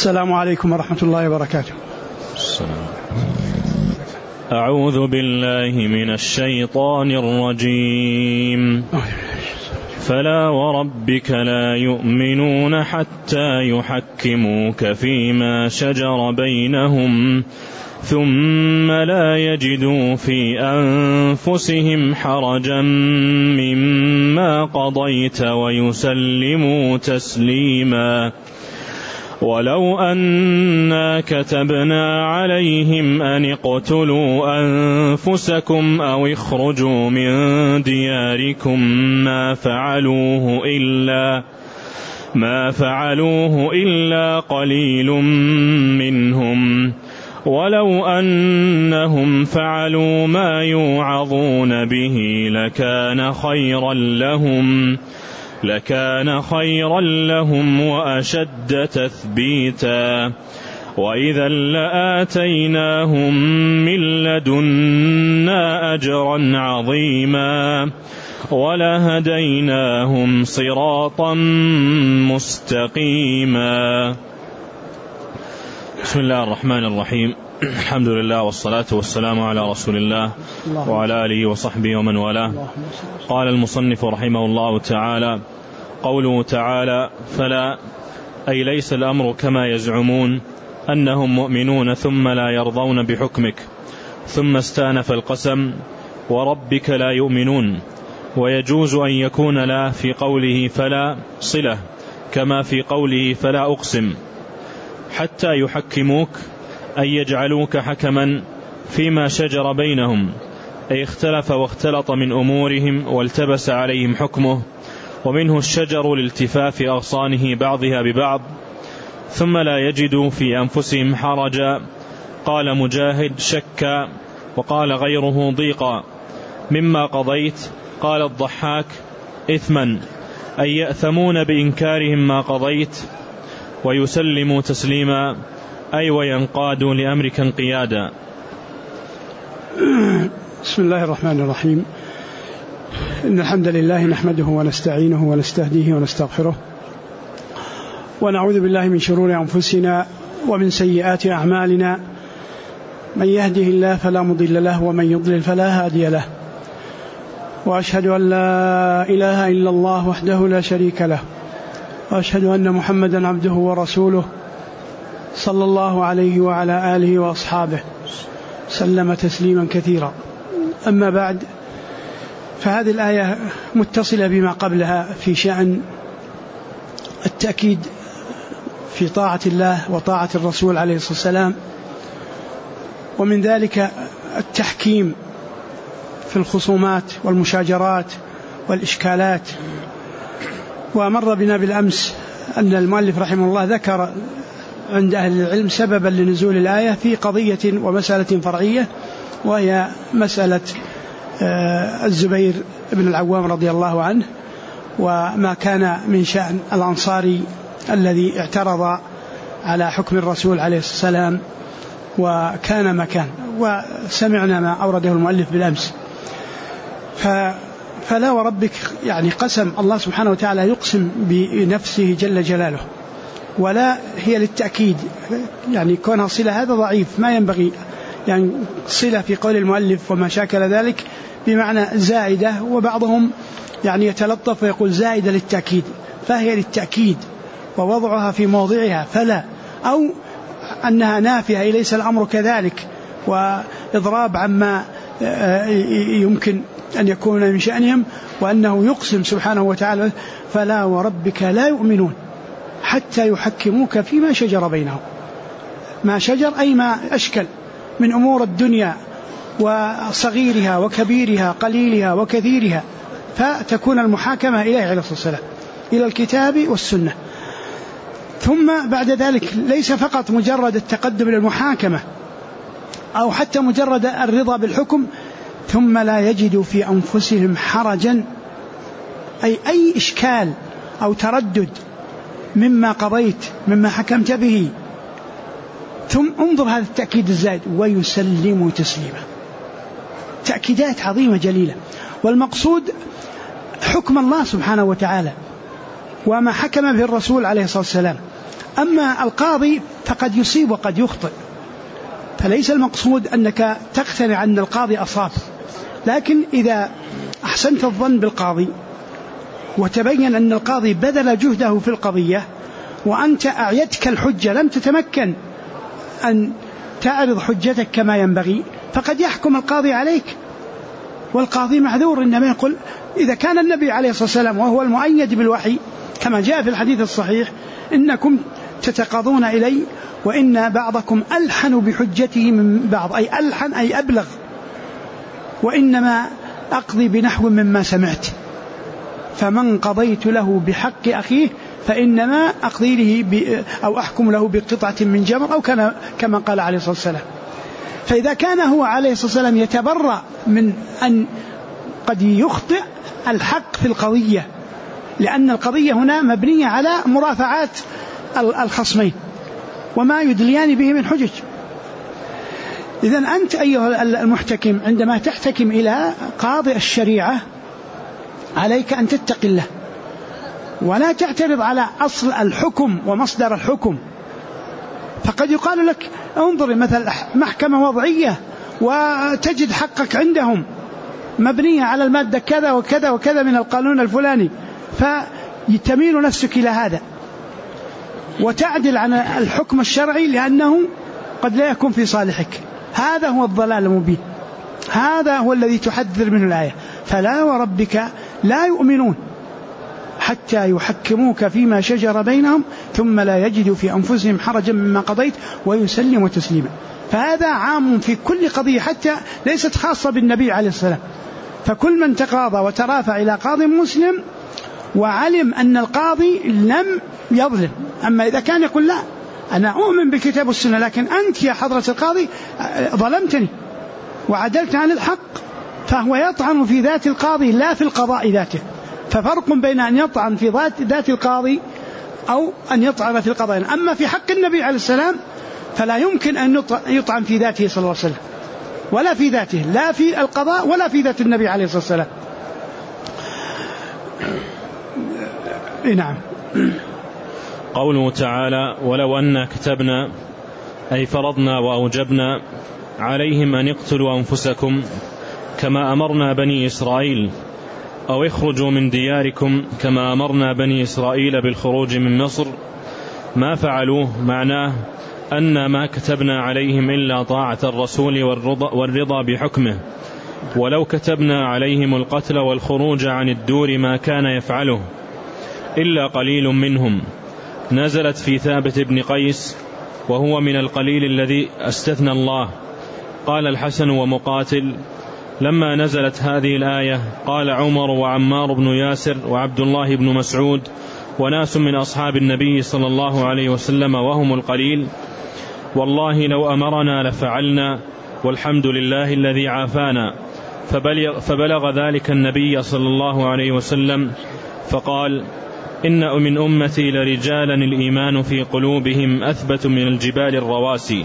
السلام عليكم ورحمة الله وبركاته. أعوذ بالله من الشيطان الرجيم. فلا وربك لا يؤمنون حتى يحكموك فيما شجر بينهم ثم لا يجدوا في أنفسهم حرجا مما قضيت ويسلموا تسليما. ولو أنا كتبنا عليهم أن اقتلوا أنفسكم أو اخرجوا من دياركم ما فعلوه إلا قليل منهم ولو أنهم فعلوا ما يوعظون به لكان خيرا لهم وأشد تثبيتا وإذا لآتيناهم من لدنا أجرا عظيما ولهديناهم صراطا مستقيما. بسم الله الرحمن الرحيم. الحمد لله والصلاة والسلام على رسول الله وعلى آله وصحبه ومن والاه. قال المصنف رحمه الله تعالى: قوله تعالى فلا أي ليس الأمر كما يزعمون أنهم مؤمنون ثم لا يرضون بحكمك، ثم استأنف القسم وربك لا يؤمنون. ويجوز أن يكون لا في قوله فلا صلة كما في قوله فلا أقسم حتى يحكموك أي يجعلوك حكما فيما شجر بينهم، أي اختلف واختلط من أمورهم والتبس عليهم حكمه، ومنه الشجر لالتفاف أغصانه بعضها ببعض. ثم لا يجدوا في أنفسهم حرجا. قال مجاهد شكا، وقال غيره ضيقا. مما قضيت قال الضحاك إثما، أي يأثمون بإنكارهم ما قضيت. ويسلموا تسليما، أي وينقادوا لأمرك انقيادا. بسم الله الرحمن الرحيم. إن الحمد لله نحمده ونستعينه ونستهديه ونستغفره، ونعوذ بالله من شرور أنفسنا ومن سيئات أعمالنا. من يهده الله فلا مضل له ومن يضلل فلا هادي له. وأشهد أن لا إله إلا الله وحده لا شريك له، وأشهد أن محمدا عبده ورسوله صلى الله عليه وعلى آله وأصحابه سلم تسليما كثيرا. أما بعد، فهذه الآية متصلة بما قبلها في شأن التأكيد في طاعة الله وطاعة الرسول عليه الصلاة والسلام، ومن ذلك التحكيم في الخصومات والمشاجرات والإشكالات. ومر بنا بالأمس أن المؤلف رحمه الله ذكر عند أهل العلم سببا لنزول الآية في قضية ومسألة فرعية، وهي مسألة الزبير بن العوام رضي الله عنه، وما كان من شأن الأنصاري الذي اعترض على حكم الرسول عليه الصلاة والسلام وكان مكان، وسمعنا ما أورده المؤلف بالأمس. فلا وربك يعني قسم الله سبحانه وتعالى يقسم بنفسه جل جلاله، ولا هي للتأكيد، يعني كونها صلة هذا ضعيف، ما ينبغي يعني صلة في قول المؤلف وما شاكل ذلك بمعنى زائدة، وبعضهم يعني يتلطف ويقول زائدة للتأكيد، فهي للتأكيد ووضعها في موضعها فلا، أو أنها نافية ليس الأمر كذلك، وإضراب عما يمكن أن يكون من شأنهم، وأنه يقسم سبحانه وتعالى فلا وربك لا يؤمنون حتى يحكموك فيما شجر بينهم. ما شجر أي ما أشكل من أمور الدنيا وصغيرها وكبيرها قليلها وكثيرها، فتكون المحاكمة إليه عليه الصلاة والسلام إلى الكتاب والسنة. ثم بعد ذلك ليس فقط مجرد التقدم للمحاكمة أو حتى مجرد الرضا بالحكم، ثم لا يجدوا في أنفسهم حرجا، أي إشكال أو تردد مما قضيت مما حكمت به. ثم انظر هذا التأكيد الزائد ويسلموا تسليما، تأكيدات عظيمة جليلة. والمقصود حكم الله سبحانه وتعالى، وما حكم به الرسول عليه الصلاة والسلام. أما القاضي فقد يصيب وقد يخطئ، فليس المقصود أنك تقتنع أن القاضي أصاب، لكن إذا أحسنت الظن بالقاضي وتبين أن القاضي بذل جهده في القضية وأنت أعيتك الحجة لم تتمكن أن تعرض حجتك كما ينبغي، فقد يحكم القاضي عليك، والقاضي معذور. إنما يقول إذا كان النبي عليه الصلاة والسلام وهو المؤيد بالوحي كما جاء في الحديث الصحيح إنكم تتقاضون إلي وإن بعضكم ألحن بحجته من بعض، أي ألحن أي أبلغ، وإنما أقضي بنحو مما سمعت، فمن قضيت له بحق أخيه فإنما أقضي له أو أحكم له بقطعة من جمر، أو كما قال عليه الصلاة والسلام. فإذا كان هو عليه الصلاة والسلام يتبرأ من أن قد يخطئ الحق في القضية، لأن القضية هنا مبنية على مرافعات الخصمين وما يدليان به من حجج. إذن أنت أيها المحتكم عندما تحتكم إلى قاضي الشريعة عليك أن تتقي الله، ولا تعترض على أصل الحكم ومصدر الحكم. فقد يقال لك انظر مثلا محكمة وضعية وتجد حقك عندهم مبنية على المادة كذا وكذا وكذا من القانون الفلاني، فتميل نفسك إلى هذا وتعدل عن الحكم الشرعي لأنه قد لا يكون في صالحك. هذا هو الضلال المبين، هذا هو الذي تحذر منه الآية: فلا وربك لا يؤمنون حتى يحكموك فيما شجر بينهم ثم لا يجدوا في أنفسهم حرجا مما قضيت ويسلموا تسليما. فهذا عام في كل قضية، حتى ليست خاصة بالنبي عليه السلام. فكل من تقاضى وترافع إلى قاضي مسلم وعلم أن القاضي لم يظلم، أما إذا كان يقول لا أنا أؤمن بالكتاب والسنة لكن أنت يا حضرة القاضي ظلمتني وعدلت عن الحق، فهو يطعن في ذات القاضي لا في القضاء ذاته. ففرق بين أن يطعن في ذات القاضي أو أن يطعن في القضاء. أما في حق النبي عليه السلام فلا يمكن أن يطعن في ذاته صلى الله عليه وسلم ولا في ذاته، لا في القضاء ولا في ذات النبي عليه الصلاة والسلام. نعم. قوله تعالى: ولو أن كتبنا أي فرضنا وأوجبنا عليهم أن يقتلوا أنفسكم كما أمرنا بني إسرائيل، أو اخرجوا من دياركم كما أمرنا بني إسرائيل بالخروج من مصر، ما فعلوه. معناه أن ما كتبنا عليهم إلا طاعة الرسول والرضا بحكمه، ولو كتبنا عليهم القتل والخروج عن الدور ما كان يفعله إلا قليل منهم. نزلت في ثابت بن قيس وهو من القليل الذي استثنى الله. قال الحسن ومقاتل: لما نزلت هذه الآية قال عمر وعمار بن ياسر وعبد الله بن مسعود وناس من أصحاب النبي صلى الله عليه وسلم وهم القليل: والله لو أمرنا لفعلنا، والحمد لله الذي عافانا. فبلغ ذلك النبي صلى الله عليه وسلم فقال: إن من أمتي لرجالا الإيمان في قلوبهم أثبت من الجبال الرواسي.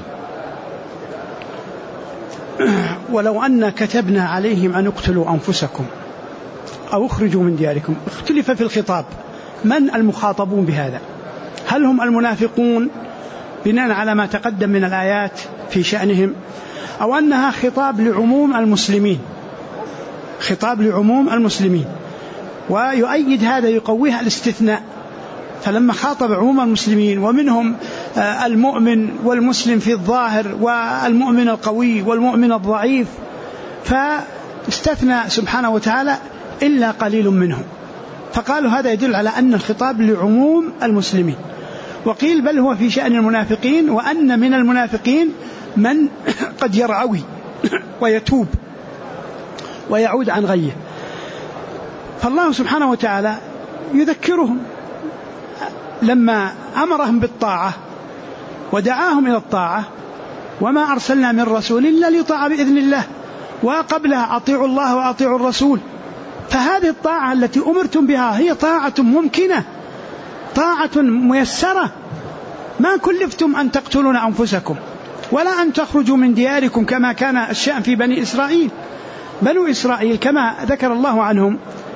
ولو أن كتبنا عليهم أن اقتلوا أنفسكم أو اخرجوا من دياركم، اختلف في الخطاب من المخاطبون بهذا، هل هم المنافقون بناء على ما تقدم من الآيات في شأنهم، أو أنها خطاب لعموم المسلمين، خطاب لعموم المسلمين. ويؤيد هذا يقويها الاستثناء، فلما خاطب عموم المسلمين ومنهم المؤمن والمسلم في الظاهر والمؤمن القوي والمؤمن الضعيف، فاستثنى سبحانه وتعالى إلا قليل منهم، فقالوا هذا يدل على أن الخطاب لعموم المسلمين. وقيل بل هو في شأن المنافقين، وأن من المنافقين من قد يرعوي ويتوب ويعود عن غيه. فالله سبحانه وتعالى يذكرهم لما أمرهم بالطاعة ودعاهم إلى الطاعة: وما أرسلنا من رسول إلا ليطاع بإذن الله، وقبلها أطيعوا الله وأطيعوا الرسول. فهذه الطاعة التي أمرتم بها هي طاعة ممكنة، طاعة ميسرة، ما كلفتم أن تقتلون أنفسكم ولا أن تخرجوا من دياركم كما كان الشأن في بني إسرائيل. بنو إسرائيل كما ذكر الله عنهم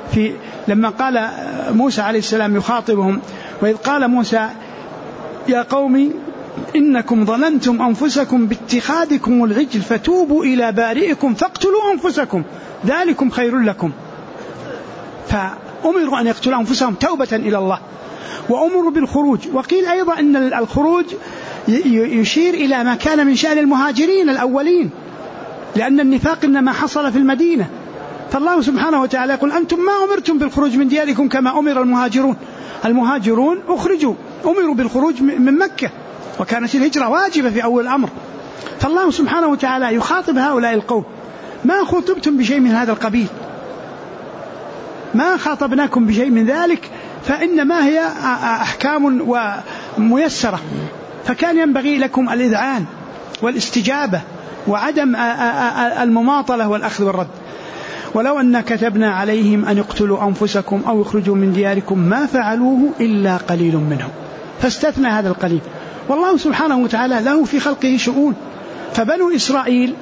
لما قال موسى عليه السلام يخاطبهم: وإذ قال موسى يا قوم إنكم ظلمتم أنفسكم باتخاذكم العجل فتوبوا إلى بارئكم فاقتلوا أنفسكم ذلكم خير لكم. فأمروا أن يقتلوا أنفسهم توبة إلى الله، وأمروا بالخروج. وقيل أيضا أن الخروج يشير إلى ما كان من شأن المهاجرين الأولين، لأن النفاق إنما حصل في المدينة. فالله سبحانه وتعالى يقول: أنتم ما أمرتم بالخروج من دياركم كما أمر المهاجرون. المهاجرون أمروا بالخروج من مكة، وكانت الهجرة واجبة في أول الأمر. فالله سبحانه وتعالى يخاطب هؤلاء القوم: ما خطبتم بشيء من هذا القبيل، ما خاطبناكم بشيء من ذلك، فإنما هي أحكام وميسرة، فكان ينبغي لكم الإذعان والاستجابة وعدم المماطلة والأخذ والرد. ولو أن كتبنا عليهم أن اقتلوا أنفسكم أو اخرجوا من دياركم ما فعلوه إلا قليل منهم، فاستثنى هذا القليل. والله سبحانه وتعالى له في خلقه شؤون. فبنو إسرائيل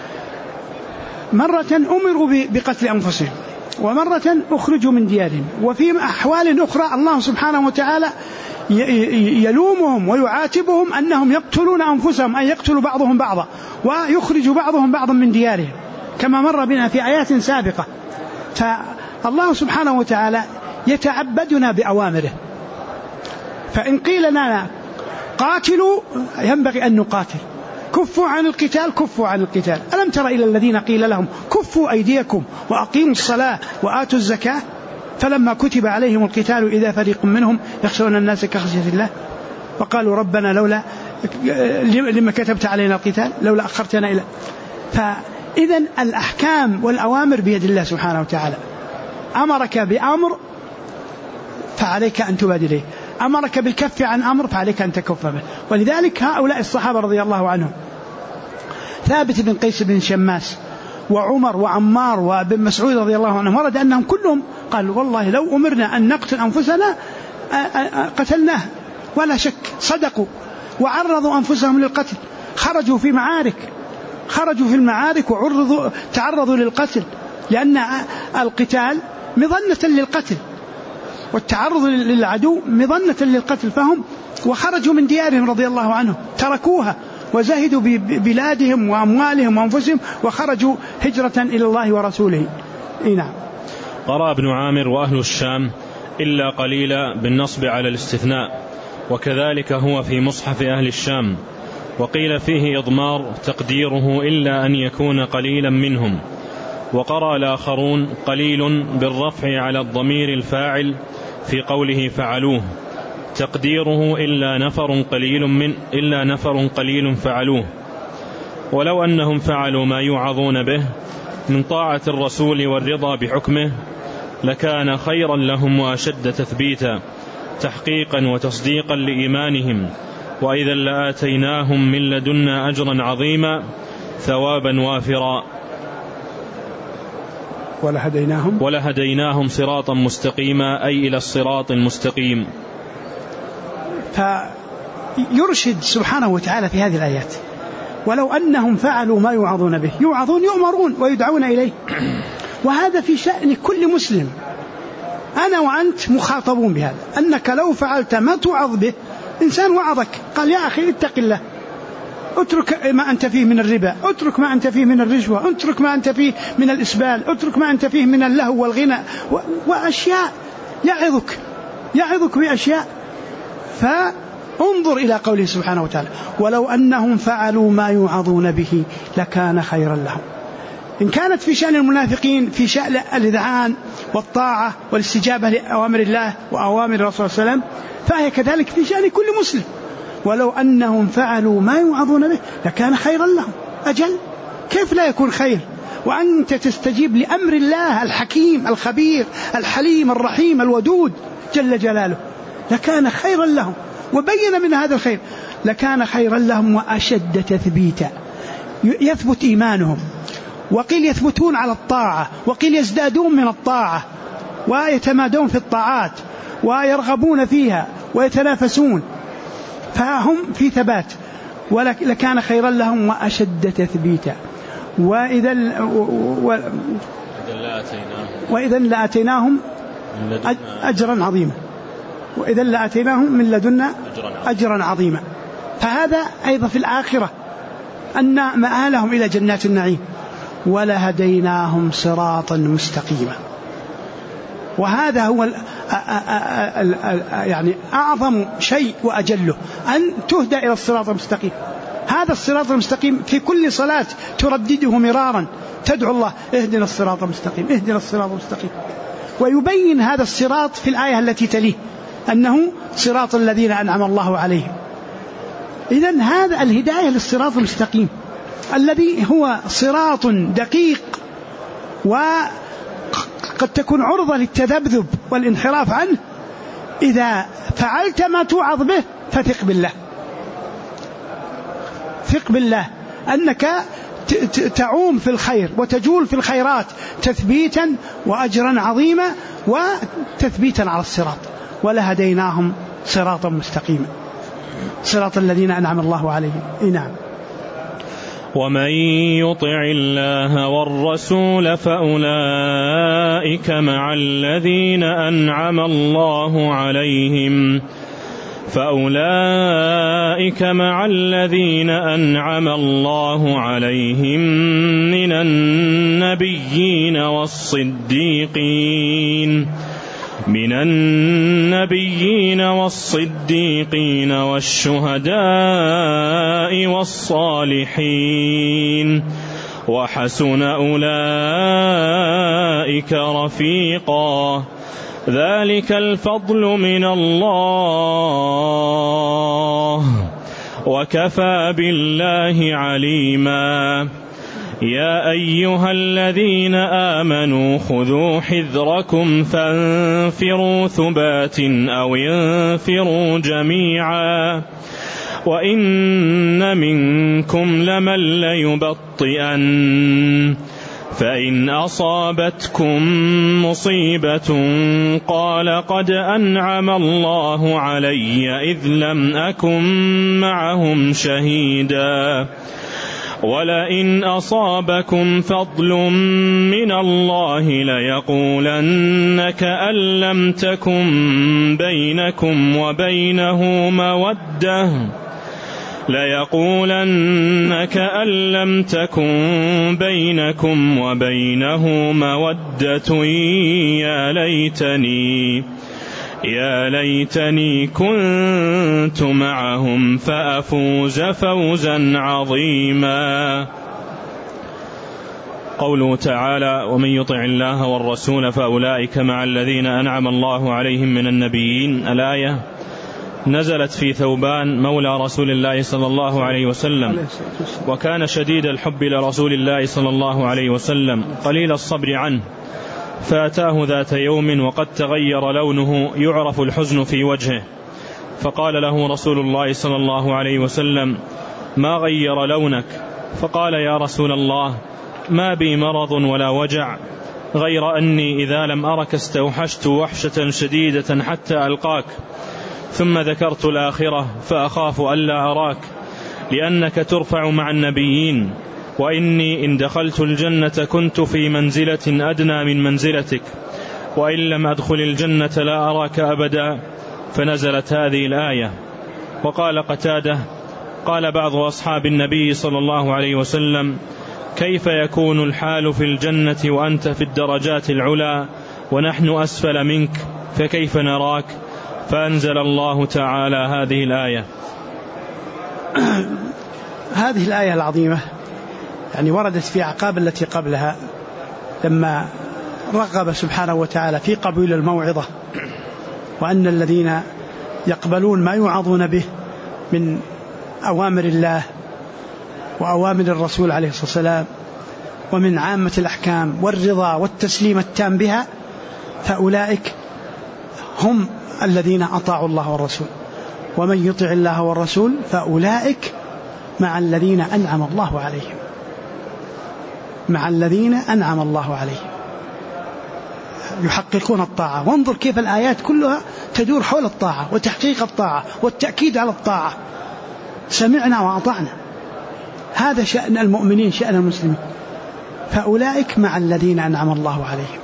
مرة أمروا بقتل أنفسهم، ومرة أخرجوا من ديارهم، وفي أحوال أخرى الله سبحانه وتعالى يلومهم ويعاتبهم أنهم يقتلون أنفسهم، أن يقتلوا بعضهم بعضا ويخرج بعضهم بعضا من ديارهم، كما مر بنا في آيات سابقة. فالله سبحانه وتعالى يتعبدنا بأوامره. فإن قيل لنا قاتلوا ينبغي أن نقاتل، كفوا عن القتال كفوا عن القتال. ألم تر إلى الذين قيل لهم كفوا أيديكم وأقيموا الصلاة وآتوا الزكاة فلما كتب عليهم القتال إذا فريق منهم يخشون الناس كخشية الله وقالوا ربنا لولا لما كتبت علينا القتال لولا أخرتنا إلى. فإذا الأحكام والأوامر بيد الله سبحانه وتعالى. أمرك بأمر فعليك أن تبادله، أمرك بالكف عن أمر فعليك أن تكف به. ولذلك هؤلاء الصحابة رضي الله عنهم، ثابت بن قيس بن شماس وعمر وعمار وابن مسعود رضي الله عنهم، ورد أنهم كلهم قالوا والله لو أمرنا أن نقتل أنفسنا قتلناه، ولا شك صدقوا وعرضوا أنفسهم للقتل، خرجوا في المعارك تعرضوا للقتل، لأن القتال مظنة للقتل والتعرض للعدو مظنة للقتل، فهم وخرجوا من ديارهم رضي الله عنهم، تركوها وزهدوا ببلادهم وأموالهم وأنفسهم وخرجوا هجرة إلى الله ورسوله. نعم. قرأ ابن عامر وأهل الشام إلا قليلا بالنصب على الاستثناء، وكذلك هو في مصحف أهل الشام، وقيل فيه إضمار تقديره إلا أن يكون قليلا منهم. وقرأ الآخرون قليل بالرفع على الضمير الفاعل في قوله فعلوه، تقديره إلا نفر قليل فعلوه. ولو أنهم فعلوا ما يوعظون به من طاعة الرسول والرضا بحكمه لكان خيرا لهم وأشد تثبيتا تحقيقا وتصديقا لإيمانهم، وإذا لآتيناهم من لدنا أجرا عظيما ثوابا وافرا ولهديناهم صراطا مستقيما أي إلى الصراط المستقيم. فيرشد سبحانه وتعالى في هذه الآيات ولو أنهم فعلوا ما يوعظون به، يوعظون يؤمرون ويدعون إليه، وهذا في شأن كل مسلم. أنا وأنت مخاطبون بهذا، أنك لو فعلت ما توعظ به، إنسان وعظك قال يا أخي اتق الله، اترك ما أنت فيه من الربا، اترك ما أنت فيه من الرشوة، اترك ما أنت فيه من الإسبال، اترك ما أنت فيه من اللهو والغنى وأشياء، يعظك بأشياء. فانظر إلى قوله سبحانه وتعالى ولو أنهم فعلوا ما يوعظون به لكان خيرا لهم. إن كانت في شأن المنافقين في شأن الإذعان والطاعة والاستجابة لأوامر الله وأوامر الرسول صلى الله عليه وسلم، فهي كذلك في شأن كل مسلم. ولو أنهم فعلوا ما يوعظون به لكان خيرا لهم. أجل كيف لا يكون خير وأنت تستجيب لأمر الله الحكيم الخبير الحليم الرحيم الودود جل جلاله؟ لكان خيرا لهم، وبين من هذا الخير لكان خيرا لهم وأشد تثبيتا، يثبت إيمانهم، وقيل يثبتون على الطاعة، وقيل يزدادون من الطاعة ويتمادون في الطاعات ويرغبون فيها ويتنافسون، فهم في ثبات، ولكان خيرا لهم وأشد تثبيتا. وإذا وإذا لآتيناهم أجرا عظيما، وإذا لآتيناهم من لدنا أجرا عظيما. فهذا أيضا في الآخرة أن مآلهم إلى جنات النعيم، ولهديناهم صراطا مستقيما. وهذا هو يعني أعظم شيء وأجله، أن تهدى إلى الصراط المستقيم. هذا الصراط المستقيم في كل صلاة تردده مرارا، تدعو الله اهدنا الصراط المستقيم، اهدنا الصراط المستقيم. ويبين هذا الصراط في الآية التي تليه أنه صراط الذين أنعم الله عليهم. إذن هذا الهداية للصراط المستقيم الذي هو صراط دقيق وقد تكون عرضة للتذبذب والانحراف عنه. إذا فعلت ما توعظ به فثق بالله، ثق بالله أنك تعوم في الخير وتجول في الخيرات تثبيتا وأجرا عظيما وتثبيتا على الصراط. ولهديناهم صراطا مستقيما، صراط الذين أنعم الله عليهم. نعم. ومن يطع الله والرسول فأولئك مع الذين أنعم الله عليهم من النبيين والصديقين والشهداء والصالحين، وحسن أولئك رفيقا، ذلك الفضل من الله، وكفى بالله عليما. يا أيها الذين آمنوا خذوا حذركم فانفروا ثبات أو انفروا جميعا، وإن منكم لمن ليبطئن، فإن أصابتكم مصيبة قال قد أنعم الله علي إذ لم أكن معهم شهيدا، ولئن أصابكم فضل من الله ليقولن كأن لم تكن بينكم وبينه مودة يا ليتني كنت معهم فأفوز فوزا عظيما. قوله تعالى: ومن يطع الله والرسول فأولئك مع الذين أنعم الله عليهم من النبيين. الآية نزلت في ثوبان مولى رسول الله صلى الله عليه وسلم، وكان شديد الحب لرسول الله صلى الله عليه وسلم قليل الصبر عنه، فأتاه ذات يوم وقد تغير لونه يعرف الحزن في وجهه، فقال له رسول الله صلى الله عليه وسلم: ما غير لونك؟ فقال: يا رسول الله، ما بي مرض ولا وجع، غير أني إذا لم أرك استوحشت وحشة شديدة حتى ألقاك، ثم ذكرت الآخرة فأخاف ألا أراك، لأنك ترفع مع النبيين، وإني إن دخلت الجنة كنت في منزلة أدنى من منزلتك، وإن لم أدخل الجنة لا أراك أبدا. فنزلت هذه الآية. وقال قتادة: قال بعض أصحاب النبي صلى الله عليه وسلم: كيف يكون الحال في الجنة وأنت في الدرجات العلى ونحن أسفل منك، فكيف نراك؟ فأنزل الله تعالى هذه الآية. هذه الآية العظيمة يعني وردت في أعقاب التي قبلها، لما رغب سبحانه وتعالى في قبول الموعظة، وأن الذين يقبلون ما يوعظون به من أوامر الله وأوامر الرسول عليه الصلاة والسلام ومن عامة الأحكام والرضا والتسليم التام بها، فأولئك هم الذين أطاعوا الله والرسول. ومن يطع الله والرسول فأولئك مع الذين أنعم الله عليهم، مع الذين أنعم الله عليهم، يحققون الطاعة. وانظر كيف الآيات كلها تدور حول الطاعة وتحقيق الطاعة والتأكيد على الطاعة. سمعنا وأطعنا، هذا شأن المؤمنين، شأن المسلمين. فأولئك مع الذين أنعم الله عليهم.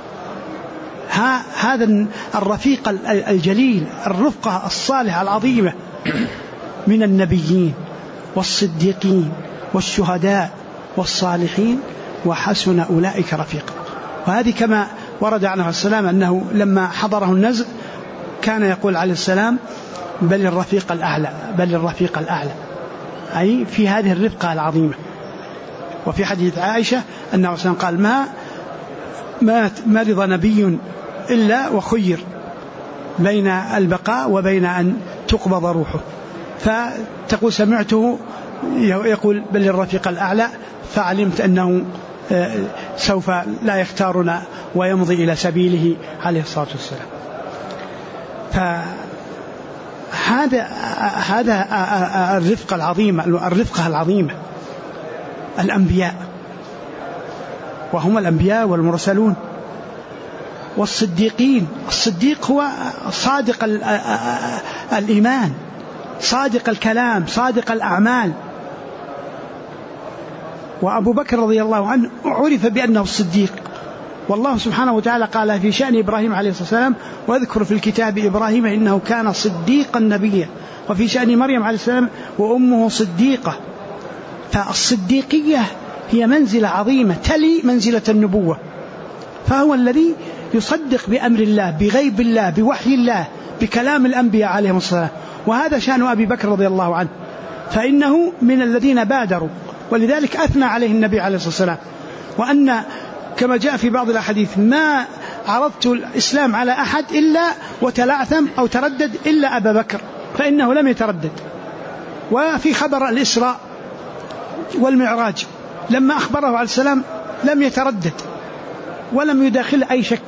هذا الرفيق الجليل، الرفقة الصالحة العظيمة من النبيين والصديقين والشهداء والصالحين، وحسن أولئك رفيقا. وهذه كما ورد عنه السلام أنه لما حضره النزع كان يقول عليه السلام: بل الرفيق الأعلى، بل الرفيق الأعلى، أي في هذه الرفقة العظيمة. وفي حديث عائشة أنه قال: ما مرض نبي إلا وخير بين البقاء وبين أن تقبض روحه، فتقول سمعته يقول: بل الرفيق الأعلى، فعلمت أنه سوف لا يختارنا ويمضي إلى سبيله عليه الصلاة والسلام. هذا الرفقة العظيمة الأنبياء، وهم الأنبياء والمرسلون والصديقين. الصديق هو صادق الإيمان، صادق الكلام، صادق الأعمال. وأبو بكر رضي الله عنه عرف بأنه الصديق، والله سبحانه وتعالى قال في شأن إبراهيم عليه الصلاة والسلام: واذكر في الكتاب إبراهيم إنه كان صديقا نبيا. وفي شأن مريم عليه السلام: وأمه صديقة. فالصديقية هي منزلة عظيمة تلي منزلة النبوة، فهو الذي يصدق بأمر الله، بغيب الله، بوحي الله، بكلام الأنبياء عليهم الصلاة. وهذا شأن أبي بكر رضي الله عنه، فإنه من الذين بادروا، ولذلك أثنى عليه النبي عليه الصلاة والسلام. وأن كما جاء في بعض الأحاديث: ما عرضت الإسلام على أحد إلا وتلعثم أو تردد إلا أبا بكر، فإنه لم يتردد. وفي خبر الإسراء والمعراج لما أخبره عليه السلام لم يتردد ولم يداخل أي شك.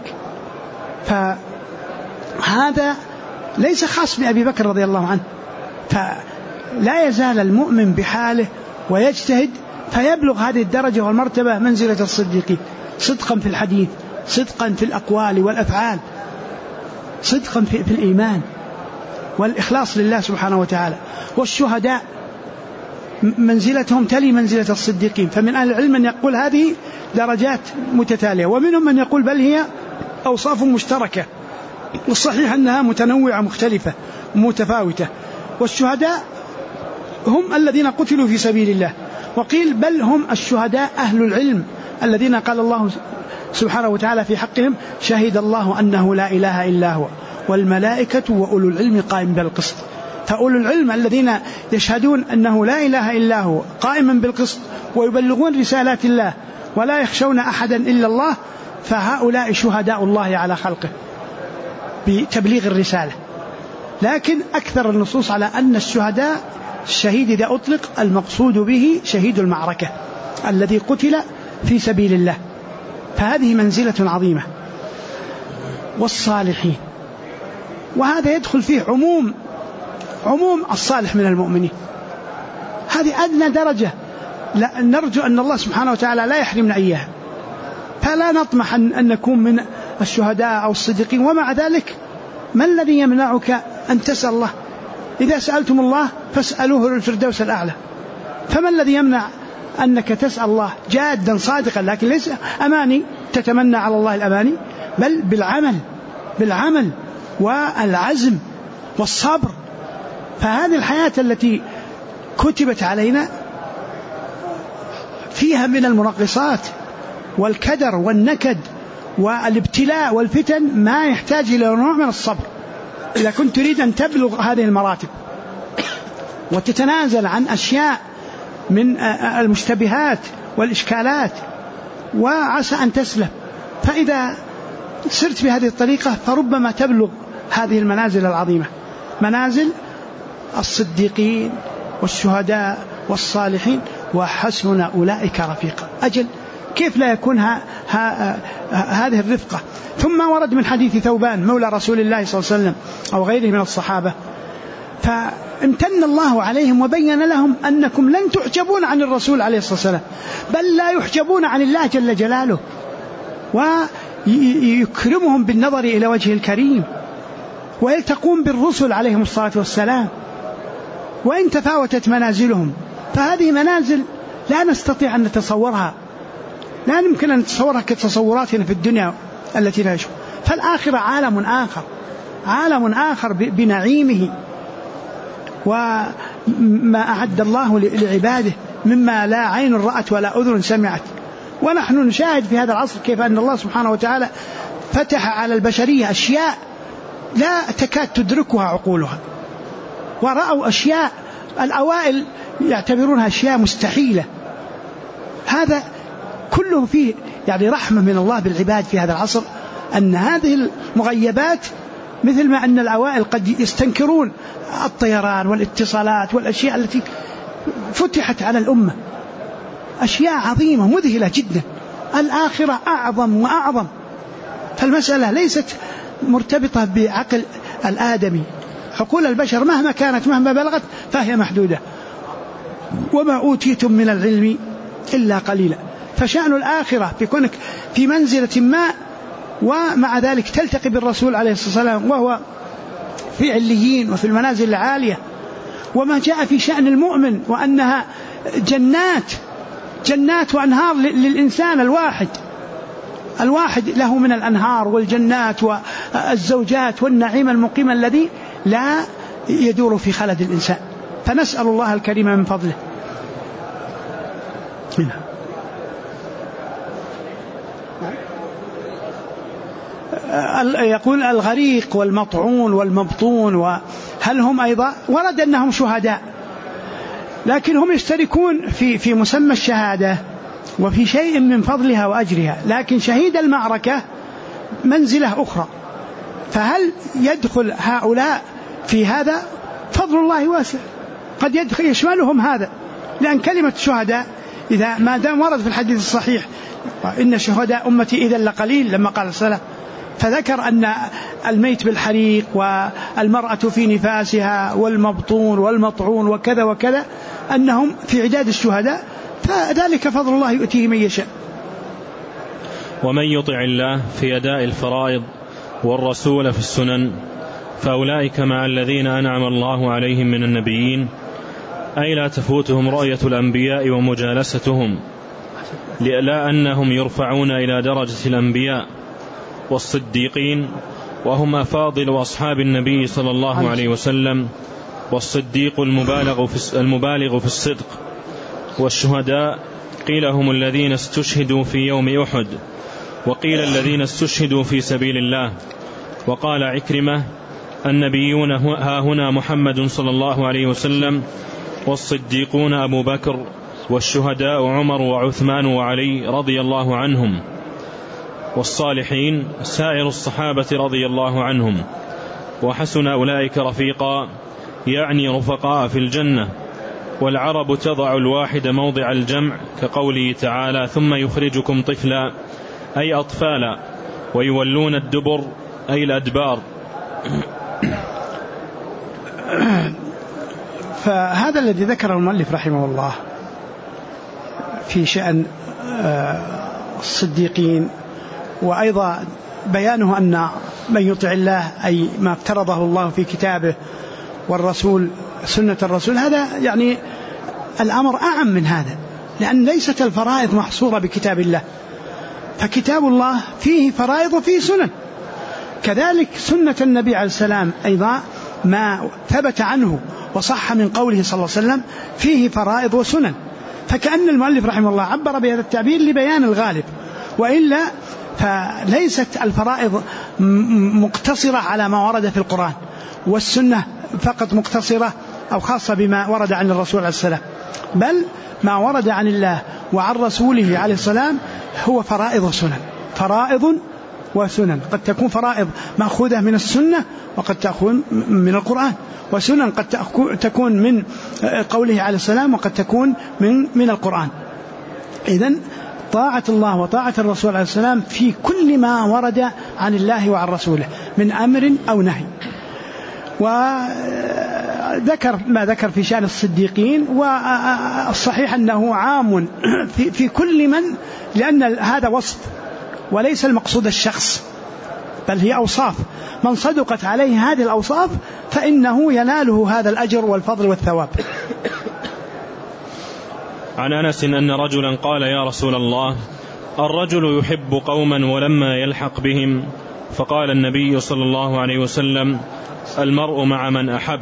فهذا ليس خاص بأبي بكر رضي الله عنه. فلا يزال المؤمن بحاله ويجتهد فيبلغ هذه الدرجة والمرتبة منزلة الصديقين، صدقا في الحديث، صدقا في الأقوال والأفعال، صدقا في الإيمان والإخلاص لله سبحانه وتعالى. والشهداء منزلتهم تلي منزلة الصديقين. فمن أهل العلم من يقول هذه درجات متتالية، ومنهم من يقول بل هي أوصاف مشتركة، والصحيح أنها متنوعة مختلفة متفاوتة. والشهداء هم الذين قتلوا في سبيل الله، وقيل بل هم الشهداء أهل العلم الذين قال الله سبحانه وتعالى في حقهم: شهد الله أنه لا إله إلا هو والملائكة وأولو العلم قائم بالقسط. فأولو العلم الذين يشهدون أنه لا إله إلا هو قائما بالقسط ويبلغون رسالات الله ولا يخشون أحدا إلا الله، فهؤلاء شهداء الله على خلقه بتبليغ الرسالة. لكن أكثر النصوص على أن الشهداء، الشهيد إذا أطلق المقصود به شهيد المعركة الذي قتل في سبيل الله، فهذه منزلة عظيمة. والصالحين، وهذا يدخل فيه عموم الصالح من المؤمنين، هذه أدنى درجة نرجو أن الله سبحانه وتعالى لا يحرمنا إياها، فلا نطمح أن نكون من الشهداء أو الصديقين. ومع ذلك ما الذي يمنعك أن تسأل الله؟ إذا سألتم الله فاسألوه الفردوس الأعلى. فما الذي يمنع أنك تسأل الله جادا صادقا، لكن ليس أماني تتمنى على الله الأماني، بل بالعمل والعزم والصبر. فهذه الحياة التي كتبت علينا فيها من المنقصات والكدر والنكد والابتلاء والفتن ما يحتاج إلى نوع من الصبر. إذا كنت تريد أن تبلغ هذه المراتب وتتنازل عن أشياء من المشتبهات والإشكالات وعسى أن تسلم، فإذا سرت بهذه الطريقة فربما تبلغ هذه المنازل العظيمة، منازل الصديقين والشهداء والصالحين، وحسن أولئك رفيقا. أجل كيف لا يكون هذه الرفقة؟ ثم ورد من حديث ثوبان مولى رسول الله صلى الله عليه وسلم أو غيره من الصحابة، فامتن الله عليهم وبين لهم أنكم لن تحجبون عن الرسول عليه الصلاة والسلام، بل لا يحجبون عن الله جل جلاله، ويكرمهم بالنظر إلى وجه الكريم، ويلتقون بالرسل عليهم الصلاة والسلام، وإن تفاوتت منازلهم. فهذه منازل لا نستطيع أن نتصورها لا يمكن أن نتصورها كتصوراتنا في الدنيا التي نعيشها. فالآخرة عالم آخر بنعيمه وما أعد الله لعباده مما لا عين رأت ولا أذن سمعت. ونحن نشاهد في هذا العصر كيف أن الله سبحانه وتعالى فتح على البشرية أشياء لا تكاد تدركها عقولها، ورأوا أشياء الأوائل يعتبرونها أشياء مستحيلة. هذا كله فيه يعني رحمة من الله بالعباد في هذا العصر، أن هذه المغيبات مثل ما أن الأوائل قد يستنكرون الطيران والاتصالات والأشياء التي فتحت على الأمة، أشياء عظيمة مذهلة جدا. الآخرة أعظم وأعظم. فالمسألة ليست مرتبطة بعقل الآدمي. عقول البشر مهما كانت مهما بلغت فهي محدودة. وما أوتيتم من العلم إلا قليلا. فشأن الآخرة في كونك في منزلة ما ومع ذلك تلتقي بالرسول عليه الصلاة والسلام وهو في عليين وفي المنازل العالية. وما جاء في شأن المؤمن وأنها جنات وأنهار للإنسان الواحد له من الأنهار والجنات والزوجات والنعيم المقيم الذي لا يدور في خلد الإنسان. فنسأل الله الكريم من فضله. يقول الغريق والمطعون والمبطون وهل هم أيضا ورد أنهم شهداء، لكن هم يشتركون في مسمى الشهادة وفي شيء من فضلها وأجرها، لكن شهيد المعركة منزلة أخرى. فهل يدخل هؤلاء في هذا؟ فضل الله واسع، قد يشملهم هذا، لأن كلمة شهداء إذا ما دام ورد في الحديث الصحيح إن شهداء أمتي إذا لقليل لما قال السلام، فذكر أن الميت بالحريق والمرأة في نفاسها والمبطون والمطعون وكذا وكذا أنهم في عداد الشهداء، فذلك فضل الله يؤتيه من يشاء. ومن يطع الله في أداء الفرائض والرسول في السنن فأولئك مع الذين أنعم الله عليهم من النبيين، أي لا تفوتهم رؤية الأنبياء ومجالستهم، لا أنهم يرفعون إلى درجة الأنبياء والصديقين، وهم أفاضل أصحاب النبي صلى الله عليه وسلم، والصديق المبالغ في الصدق، والشهداء قيل هم الذين استشهدوا في يوم أحد، وقيل الذين استشهدوا في سبيل الله. وقال عكرمة النبيون ها هنا محمد صلى الله عليه وسلم، والصديقون أبو بكر، والشهداء عمر وعثمان وعلي رضي الله عنهم، والصالحين سائر الصحابة رضي الله عنهم، وحسن أولئك رفيقا، يعني رفقاء في الجنة. والعرب تضع الواحد موضع الجمع كقوله تعالى ثم يخرجكم طفلا، أي أطفالا، ويولون الدبر أي الأدبار. فهذا الذي ذكره المؤلف رحمه الله في شأن الصديقين، وأيضا بيانه أن من يطع الله أي ما افترضه الله في كتابه والرسول سنة الرسول، هذا يعني الأمر أعم من هذا، لأن ليست الفرائض محصورة بكتاب الله، فكتاب الله فيه فرائض وفيه سنن، كذلك سنة النبي عليه السلام أيضا ما ثبت عنه وصح من قوله صلى الله عليه وسلم فيه فرائض وسنن. فكأن المؤلف رحمه الله عبر بهذا التعبير لبيان الغالب، وإلا فليست الفرائض مقتصرة على ما ورد في القرآن، والسنة فقط مقتصرة أو خاصة بما ورد عن الرسول عليه السلام، بل ما ورد عن الله وعن رسوله عليه السلام هو فرائض وسنن. فرائض وسنن قد تكون فرائض مأخوذة من السنة وقد تكون من القرآن، وسنن قد تكون من قوله عليه السلام وقد تكون من القرآن. إذن طاعة الله وطاعة الرسول عليه السلام في كل ما ورد عن الله وعن رسوله من أمر أو نهي. وذكر ما ذكر في شأن الصديقين، والصحيح أنه عام في كل من، لأن هذا وصف وليس المقصود الشخص، بل هي أوصاف، من صدقت عليه هذه الأوصاف فإنه يناله هذا الأجر والفضل والثواب. عن أنس أن رجلا قال يا رسول الله الرجل يحب قوما ولما يلحق بهم، فقال النبي صلى الله عليه وسلم: المرء مع من أحب.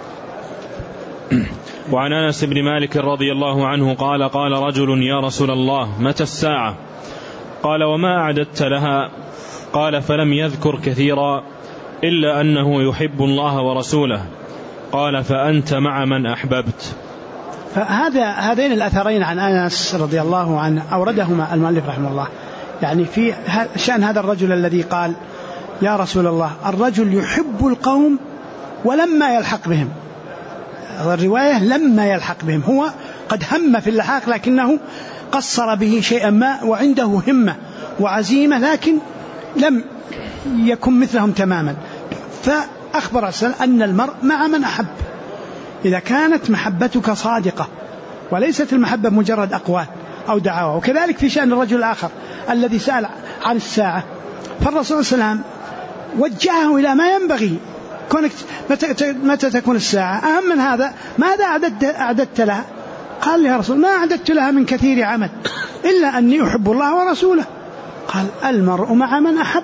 وعن أنس بن مالك رضي الله عنه قال: قال رجل: يا رسول الله، متى الساعة؟ قال: وما أعددت لها؟ قال: فلم يذكر كثيرا إلا أنه يحب الله ورسوله. قال: فأنت مع من أحببت. هذين الأثرين عن أنس رضي الله عنه أوردهما المؤلف رحمه الله، يعني في شأن هذا الرجل الذي قال: يا رسول الله، الرجل يحب القوم ولما يلحق بهم. الرواية لما يلحق بهم، هو قد هم في اللحاق لكنه قصر به شيئا ما وعنده همة وعزيمة، لكن لم يكن مثلهم تماما. فأخبر أن المرء مع من أحب، إذا كانت محبتك صادقة وليست المحبة مجرد أقوال أو دعاوى. وكذلك في شأن الرجل الآخر الذي سأل عن الساعة، فالرسول صلى الله عليه وسلم وجهه إلى ما ينبغي، كونك متى تكون الساعة؟ أهم من هذا، ماذا أعددت لها؟ قال: يا رسول، ما أعددت لها من كثير عمل إلا أني أحب الله ورسوله. قال: المرء مع من أحب.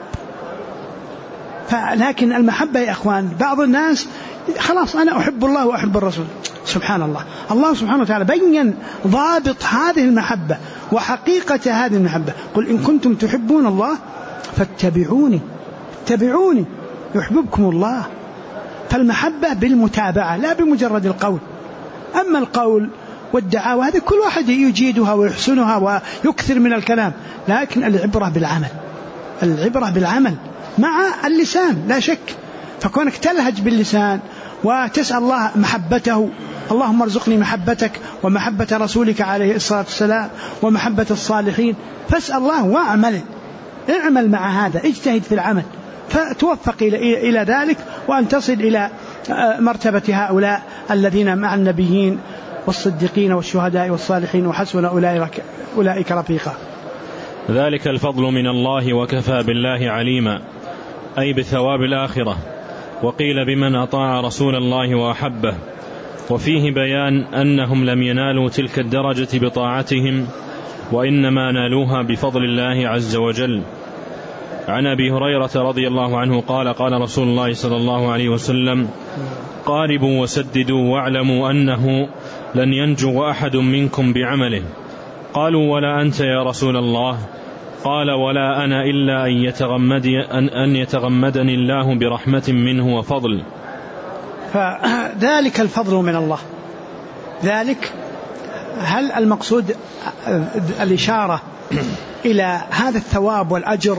لكن المحبة يا أخوان، بعض الناس خلاص أنا أحب الله وأحب الرسول. سبحان الله، الله سبحانه وتعالى بين ضابط هذه المحبة وحقيقة هذه المحبة: قل إن كنتم تحبون الله فاتبعوني يحببكم الله. فالمحبة بالمتابعة لا بمجرد القول. أما القول والدعاوى هذه كل واحد يجيدها ويحسنها ويكثر من الكلام، لكن العبرة بالعمل مع اللسان لا شك. فكونك تلهج باللسان وتسأل الله محبته، اللهم ارزقني محبتك ومحبة رسولك عليه الصلاة والسلام ومحبة الصالحين، فاسأل الله اعمل مع هذا، اجتهد في العمل فتوفق إلى ذلك، وأن تصل إلى مرتبة هؤلاء الذين مع النبيين والصديقين والشهداء والصالحين، وحسن أولئك رفيقا. ذلك الفضل من الله وكفى بالله عليما، أي بثواب الآخرة. وقيل بمن أطاع رسول الله وأحبه، وفيه بيان أنهم لم ينالوا تلك الدرجة بطاعتهم، وإنما نالوها بفضل الله عز وجل. عن أبي هريرة رضي الله عنه قال: قال رسول الله صلى الله عليه وسلم: قاربوا وسددوا واعلموا أنه لن ينجو أحد منكم بعمله. قالوا: ولا أنت يا رسول الله؟ قال: ولا أنا إلا أن يتغمدني الله برحمة منه وفضل. فذلك الفضل من الله. ذلك، هل المقصود الإشارة إلى هذا الثواب والأجر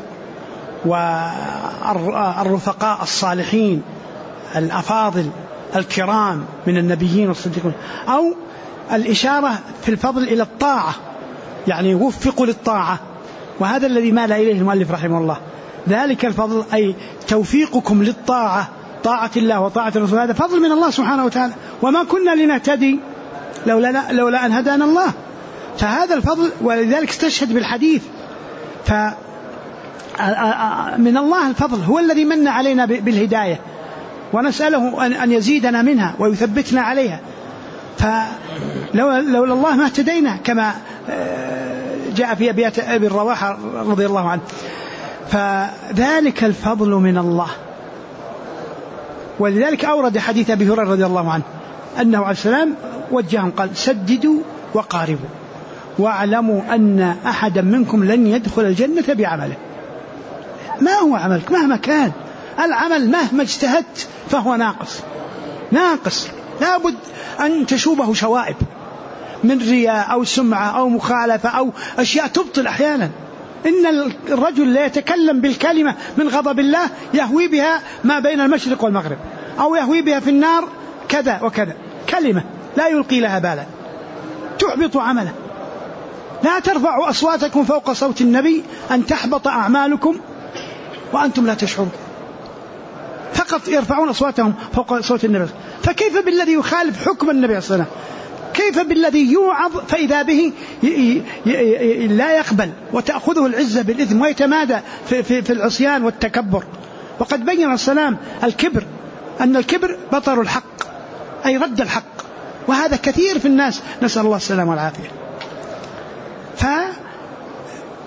والرفقاء الصالحين الأفاضل الكرام من النبيين والصديقين، أو الإشارة في الفضل إلى الطاعة، يعني وفقوا للطاعة؟ وهذا الذي مال إليه المؤلف رحمه الله. ذلك الفضل أي توفيقكم للطاعة، طاعة الله وطاعة الرسول، هذا فضل من الله سبحانه وتعالى، وما كنا لنهتدي لولا أن هدانا الله. فهذا الفضل، ولذلك استشهد بالحديث. فمن الله الفضل، هو الذي من علينا بالهداية، ونسأله أن يزيدنا منها ويثبتنا عليها. فلولا الله ما اهتدينا، كما جاء في أبيات أبي الرواحة رضي الله عنه. فذلك الفضل من الله. ولذلك أورد حديث أبي هريرة رضي الله عنه أنه عليه السلام وجههم قال: سددوا وقاربوا واعلموا أن أحدا منكم لن يدخل الجنة بعمله. ما هو عملك مهما كان، العمل مهما اجتهدت فهو ناقص، لابد أن تشوبه شوائب من رياء أو سمعة أو مخالفة أو أشياء تبطل أحيانا. إن الرجل لا يتكلم بالكلمة من غضب الله يهوي بها ما بين المشرق والمغرب، أو يهوي بها في النار كذا وكذا، كلمة لا يلقي لها بالا تحبط عمله. لا ترفعوا أصواتكم فوق صوت النبي أن تحبط أعمالكم وأنتم لا تشعرون. فقط يرفعون أصواتهم فوق صوت النبي، فكيف بالذي يخالف حكم النبي صلى الله عليه وسلم؟ كيف بالذي يوعظ فإذا به لا يقبل وتأخذه العزة بالإثم ويتمادى في العصيان والتكبر؟ وقد بين السلام الكبر، أن الكبر بطر الحق، أي رد الحق، وهذا كثير في الناس، نسأل الله السلامة والعافية.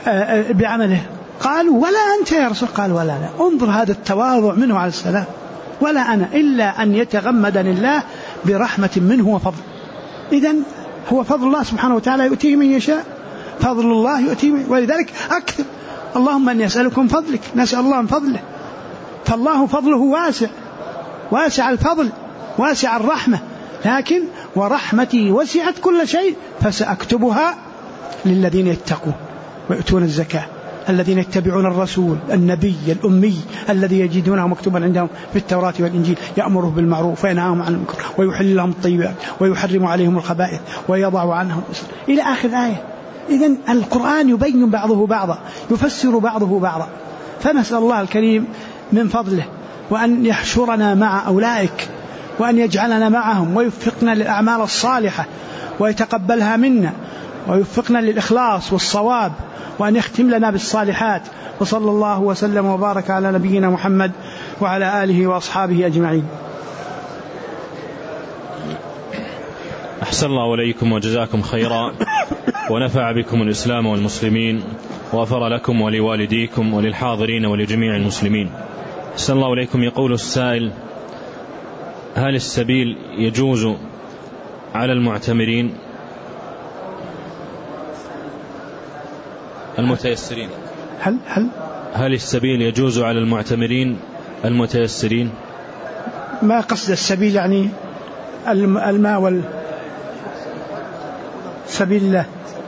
بعمله. قالوا ولا أنت يا رسول؟ قال ولا أنا. انظر هذا التواضع منه عليه السلام، ولا أنا إلا أن يتغمدني الله برحمة منه وفضل. إذن هو فضل الله سبحانه وتعالى يؤتيه من يشاء، فضل الله يؤتيه ولذلك أكثر اللهم أني أسألكم فضلك، نسأل الله من فضله، فالله فضله واسع، واسع الفضل، واسع الرحمة، لكن ورحمتي وسعت كل شيء فسأكتبها للذين يتقون ويؤتون الزكاة الذين يتبعون الرسول النبي الأمي الذي يجدونه مكتوبا عندهم في التوراة والإنجيل يأمره بالمعروف وينهاهم عن المنكر ويحل لهم الطيبات ويحرم عليهم الخبائث ويضع عنهم إلى آخر آية. إذن القرآن يبين بعضه بعضا، يفسر بعضه بعضا، فنسأل الله الكريم من فضله وأن يحشرنا مع أولئك وأن يجعلنا معهم ويوفقنا للأعمال الصالحة ويتقبلها منا ويوفقنا للإخلاص والصواب وأن يختم لنا بالصالحات. وصلى الله وسلم وبارك على نبينا محمد وعلى آله وأصحابه أجمعين. أحسن الله إليكم وجزاكم خيرا ونفع بكم الإسلام والمسلمين وغفر لكم ولوالديكم وللحاضرين ولجميع المسلمين. أحسن الله إليكم. يقول السائل: هل السبيل يجوز على المعتمرين المتيسرين؟ هل السبيل يجوز على المعتمرين المتيسرين؟ ما قصد السبيل يعني الماء سبيل الله.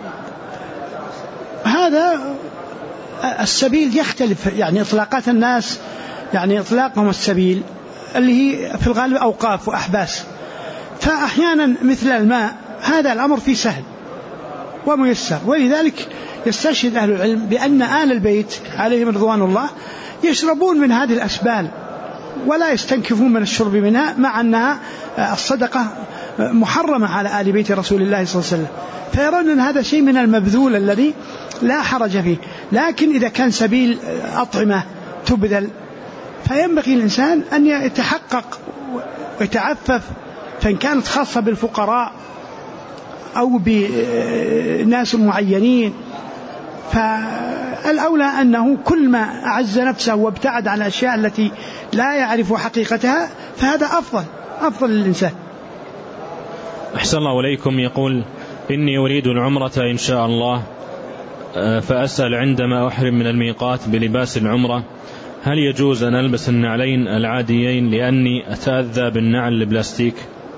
هذا السبيل يختلف، يعني إطلاقات الناس، يعني إطلاقهم السبيل اللي هي في الغالب أوقاف وأحباس، فأحيانا مثل الماء هذا الأمر فيه سهل وميسر، ولذلك يستشهد أهل العلم بأن آل البيت عليهم رضوان الله يشربون من هذه الأسبال ولا يستنكفون من الشرب منها، مع أنها الصدقة محرمة على آل بيت رسول الله صلى الله عليه وسلم، فيرون أن هذا شيء من المبذول الذي لا حرج فيه. لكن إذا كان سبيل أطعمة تبذل فينبغي الإنسان أن يتحقق ويتعفف، فإن كانت خاصة بالفقراء أو بناس معينين فالأولى أنه كل ما أعز نفسه وابتعد عن الأشياء التي لا يعرف حقيقتها فهذا أفضل للإنسان. أحسن الله إليكم. يقول: إني أريد العمرة إن شاء الله، فأسأل عندما أحرم من الميقات بلباس العمرة هل يجوز أن ألبس النعلين العاديين لأني أتأذى بالنعل البلاستيك؟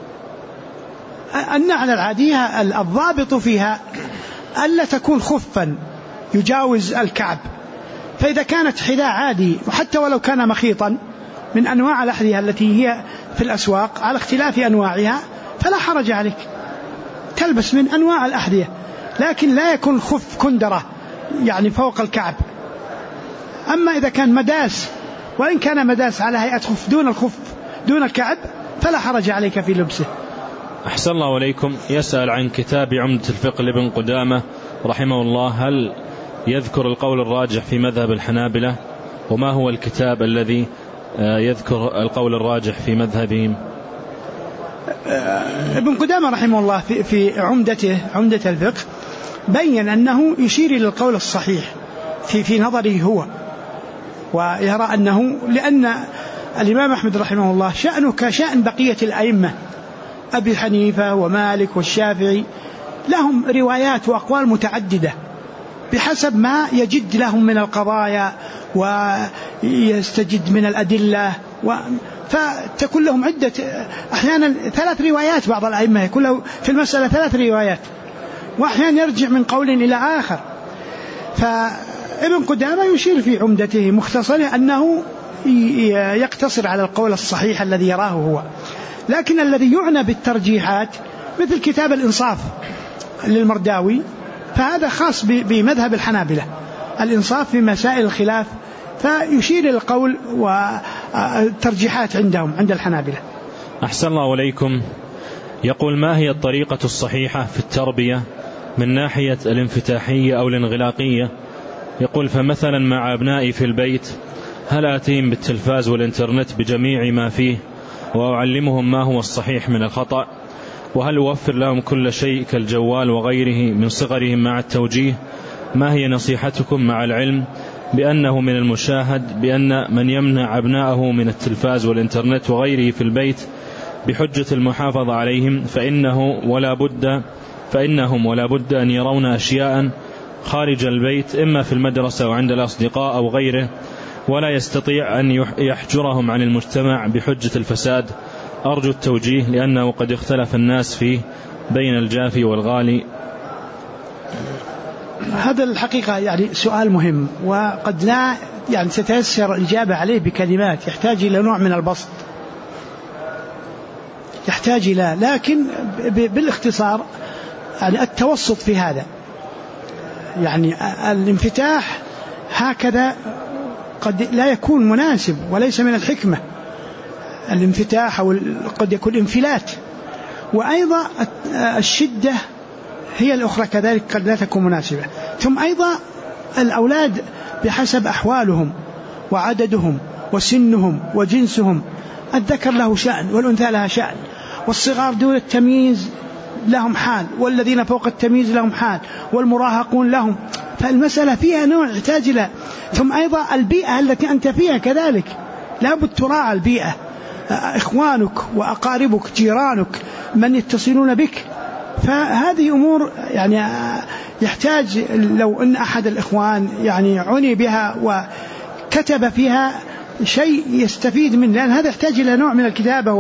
النعل العادية الضابط فيها ألا تكون خفا يجاوز الكعب، فإذا كانت حذاء عادي وحتى ولو كان مخيطا من أنواع الأحذية التي هي في الأسواق على اختلاف أنواعها فلا حرج عليك، تلبس من أنواع الأحذية، لكن لا يكون خف كندرة يعني فوق الكعب. أما إذا كان مداس وإن كان مداس على هيئة خف دون الخف دون الكعب فلا حرج عليك في لبسه. أحسن الله إليكم. يسأل عن كتاب عمدة الفقه لابن قدامة رحمه الله، هل يذكر القول الراجح في مذهب الحنابلة؟ وما هو الكتاب الذي يذكر القول الراجح في مذهبهم؟ ابن قدامة رحمه الله في عمدة الفقه بين أنه يشير إلى القول الصحيح في نظره هو، ويرى أنه لأن الإمام أحمد رحمه الله شأنه كشأن بقية الأئمة أبي حنيفة ومالك والشافعي، لهم روايات وأقوال متعددة بحسب ما يجد لهم من القضايا ويستجد من الأدلة، فتكون لهم عدة أحيانا 3 روايات، بعض الأئمة يكون له في المسألة 3 روايات، وأحيانا يرجع من قول إلى آخر. فابن قدامة يشير في عمدته مختصره أنه يقتصر على القول الصحيح الذي يراه هو، لكن الذي يعنى بالترجيحات مثل كتاب الإنصاف للمرداوي فهذا خاص بمذهب الحنابلة، الإنصاف في مسائل الخلاف، فيشير إلى القول والترجيحات عندهم عند الحنابلة. أحسن الله إليكم. يقول: ما هي الطريقة الصحيحة في التربية من ناحية الانفتاحية أو الانغلاقية؟ يقول: فمثلا مع أبنائي في البيت هل آتيهم بالتلفاز والإنترنت بجميع ما فيه وأعلمهم ما هو الصحيح من الخطأ؟ وهل أوفر لهم كل شيء كالجوال وغيره من صغرهم مع التوجيه؟ ما هي نصيحتكم مع العلم بأنه من المشاهد بأن من يمنع أبناءه من التلفاز والإنترنت وغيره في البيت بحجة المحافظة عليهم فإنهم ولا بد أن يرون أشياء خارج البيت إما في المدرسة وعند الأصدقاء أو غيره، ولا يستطيع أن يحجرهم عن المجتمع بحجة الفساد؟ أرجو التوجيه لأنه قد اختلف الناس فيه بين الجافي والغالي. هذا الحقيقة يعني سؤال مهم، وقد لا يعني تتيسر الإجابة عليه بكلمات، يحتاج إلى نوع من البسط، يحتاج إلى، لكن بالاختصار يعني التوسط في هذا، يعني الانفتاح هكذا قد لا يكون مناسب وليس من الحكمة. الانفتاح أو قد يكون انفلات، وأيضا الشدة هي الأخرى كذلك قد لا تكون مناسبة. ثم أيضا الأولاد بحسب أحوالهم وعددهم وسنهم وجنسهم، الذكر له شأن والأنثى لها شأن، والصغار دون التمييز لهم حال، والذين فوق التمييز لهم حال، والمراهقون لهم، فالمسألة فيها نوع يحتاج إلى. ثم أيضا البيئة التي أنت فيها كذلك لابد تراعى البيئة، إخوانك وأقاربك جيرانك من يتصلون بك، فهذه أمور يعني يحتاج لو أن أحد الإخوان يعني عني بها وكتب فيها شيء يستفيد منه، لأن هذا يحتاج إلى نوع من الكتابة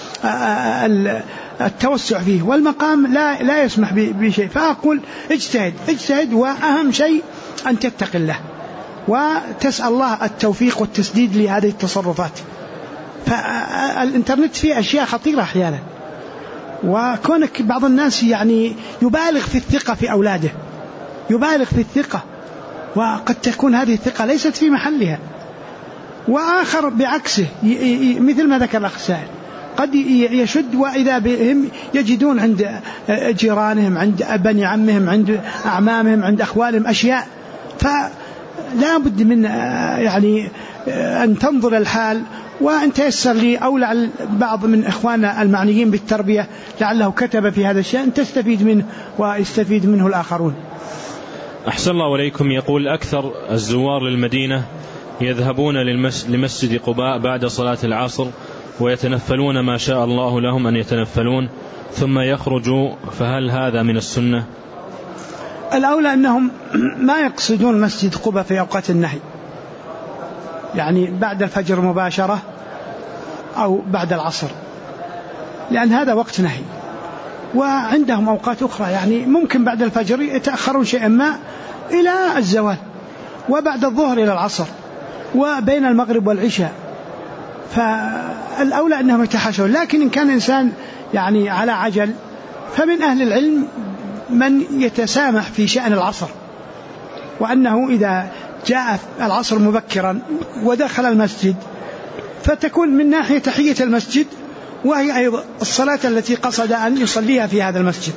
والتوسع فيه، والمقام لا يسمح بشيء. فأقول اجتهد، وأهم شيء أن تتقي الله وتسأل الله التوفيق والتسديد لهذه التصرفات. فالإنترنت فيه أشياء خطيرة أحيانا، وكونك بعض الناس يعني يبالغ في الثقة في أولاده، يبالغ في الثقة، وقد تكون هذه الثقة ليست في محلها. وآخر بعكسه مثل ما ذكر الأخ سائل، قد يشد، وإذا بهم يجدون عند جيرانهم، عند بني عمهم، عند أعمامهم، عند أخوالهم أشياء، فلا بد من يعني أن تنظر الحال. وأن تيسر لي أو لعل بعض من إخواننا المعنيين بالتربية لعله كتب في هذا الشيء تستفيد منه ويستفيد منه الآخرون. أحسن الله عليكم. يقول أكثر الزوار للمدينة يذهبون لمسجد قباء بعد صلاة العصر ويتنفلون ما شاء الله لهم أن يتنفلون ثم يخرجوا، فهل هذا من السنة؟ الأولى أنهم ما يقصدون مسجد قباء في أوقات النهي، يعني بعد الفجر مباشرة أو بعد العصر، لأن هذا وقت نهي. وعندهم أوقات أخرى يعني ممكن بعد الفجر يتأخرون شيئا ما إلى الزوال، وبعد الظهر إلى العصر، وبين المغرب والعشاء، فالأولى أنهم يتحاشون. لكن إن كان إنسان يعني على عجل، فمن أهل العلم من يتسامح في شأن العصر، وأنه إذا جاء العصر مبكرا ودخل المسجد فتكون من ناحية تحية المسجد، وهي أيضا الصلاة التي قصد أن يصليها في هذا المسجد،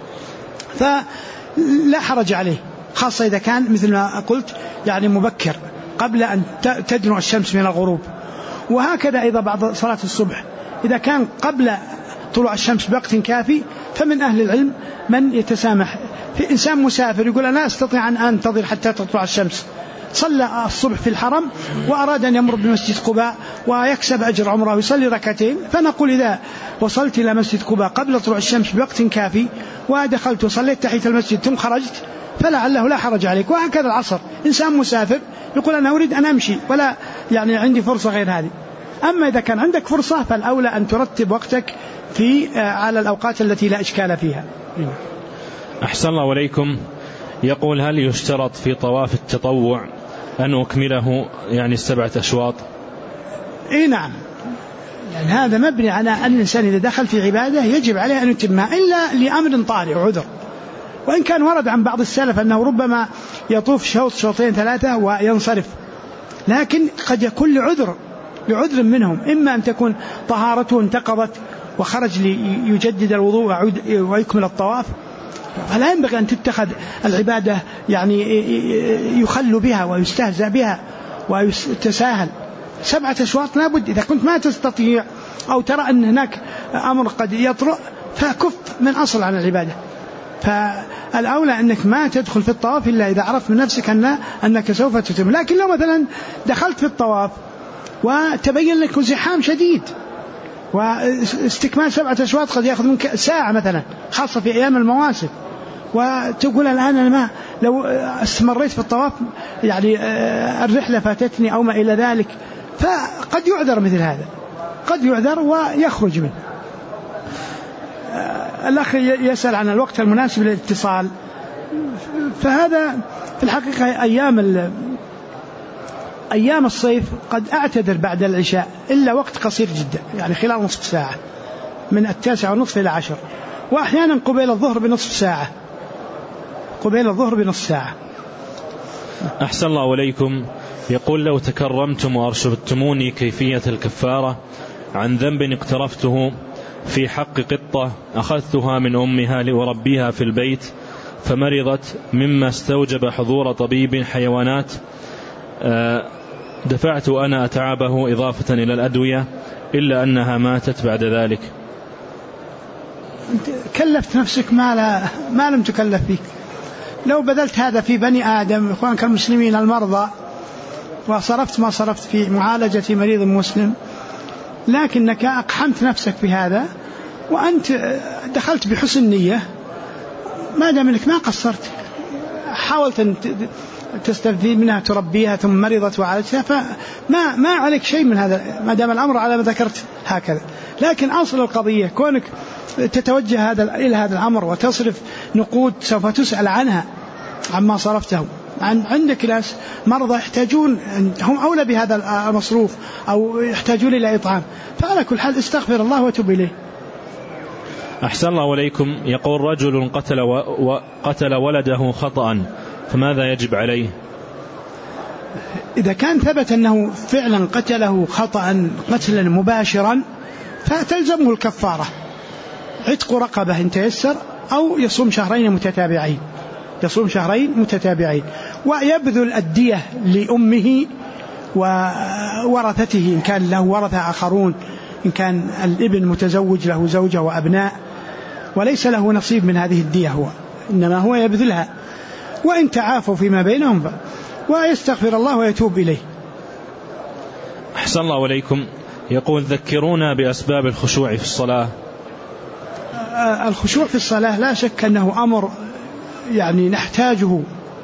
فلا حرج عليه، خاصة إذا كان مثل ما قلت يعني مبكر قبل أن تدنو الشمس من الغروب. وهكذا أيضا بعد صلاة الصبح إذا كان قبل طلوع الشمس بوقت كافي، فمن أهل العلم من يتسامح. في إنسان مسافر يقول أنا أستطيع أن أنتظر حتى تطلع الشمس، صلى الصبح في الحرم وأراد أن يمر بمسجد قباء ويكسب أجر عمره ويصلي ركعتين، فنقول إذا وصلت إلى مسجد قباء قبل طلوع الشمس بوقت كافي ودخلت وصليت تحية المسجد ثم خرجت فلعله لا حرج عليك. وهكذا العصر، إنسان مسافر يقول أنا أريد أن أمشي ولا يعني عندي فرصة غير هذه. أما إذا كان عندك فرصة فالأولى أن ترتب وقتك على الأوقات التي لا إشكال فيها. أحسن الله عليكم. يقول هل يشترط في طواف التطوع أن أكمله يعني 7 أشواط؟ إيه نعم، يعني هذا مبني على أن الإنسان إذا دخل في عبادة يجب عليه أن يتمها إلا لأمر طارئ وعذر. وإن كان ورد عن بعض السلف أنه ربما يطوف شوط 2-3 وينصرف، لكن قد يكون لعذر منهم، إما أن تكون طهارته انتقضت وخرج ليجدد الوضوء ويكمل الطواف، فلا ينبغي أن تتخذ العبادة يعني يخل بها ويستهزأ بها ويتساهل. 7 أشواط لابد. إذا كنت ما تستطيع أو ترى أن هناك أمر قد يطرأ فكف من أصل عن العبادة. فالأولى أنك ما تدخل في الطواف إلا إذا عرفت من نفسك أنك سوف تتم. لكن لو مثلا دخلت في الطواف وتبين لك زحام شديد واستكمال 7 أشواط قد يأخذ منك ساعة مثلا، خاصة في أيام المواسم، وتقول الآن أنا ما لو استمريت في الطواف يعني الرحلة فاتتني أو ما إلى ذلك، فقد يعذر مثل هذا، قد يعذر ويخرج منه. الأخ يسأل عن الوقت المناسب للاتصال، فهذا في الحقيقة أيام الصيف قد أعتذر بعد العشاء إلا وقت قصير جدا، يعني خلال نصف ساعة من 9:30 إلى 10، وأحيانا قبيل الظهر بنصف ساعة، قبيل الظهر بنصف ساعة. أحسن الله إليكم. يقول: لو تكرمتم وأرشدتموني كيفية الكفارة عن ذنب اقترفته في حق قطة أخذتها من أمها لأربيها في البيت فمرضت مما استوجب حضور طبيب حيوانات، دفعت أنا أتعابه إضافة إلى الأدوية إلا أنها ماتت بعد ذلك. كلفت نفسك ما لم تكلف فيك. لو بذلت هذا في بني آدم إخوانك المسلمين المرضى وصرفت ما صرفت في معالجة مريض مسلم، لكنك أقحمت نفسك بهذا وأنت دخلت بحسن نية، ما دام أنك ما قصرت، حاولت أن تستفيد منها تربيها ثم مرضت وعالجتها، فما عليك شيء من هذا ما دام الأمر على ما ذكرت هكذا. لكن أصل القضية كونك تتوجه إلى هذا الأمر وتصرف نقود سوف تسأل عنها عما صرفته. عندك ناس مرضى يحتاجون، هم أولى بهذا المصروف أو يحتاجون إلى إطعام، فعلى كل حال استغفر الله وتوب إليه. أحسن الله إليكم. يقول: رجل قتل ولده خطأ فماذا يجب عليه؟ إذا كان ثبت أنه فعلا قتله خطأ قتلا مباشرا فتلزمه الكفارة، عتق رقبة إن تيسر، أو يصوم شهرين متتابعين، ويبذل الدية لأمه وورثته إن كان له ورثة آخرون، إن كان الابن متزوج له زوجة وأبناء وليس له نصيب من هذه الدية هو، إنما هو يبذلها، وإن تعافوا فيما بينهم ويستغفر الله ويتوب إليه. أحسن الله إليكم. يقول: ذكرونا بأسباب الخشوع في الصلاة. الخشوع في الصلاة لا شك أنه أمر يعني نحتاجه،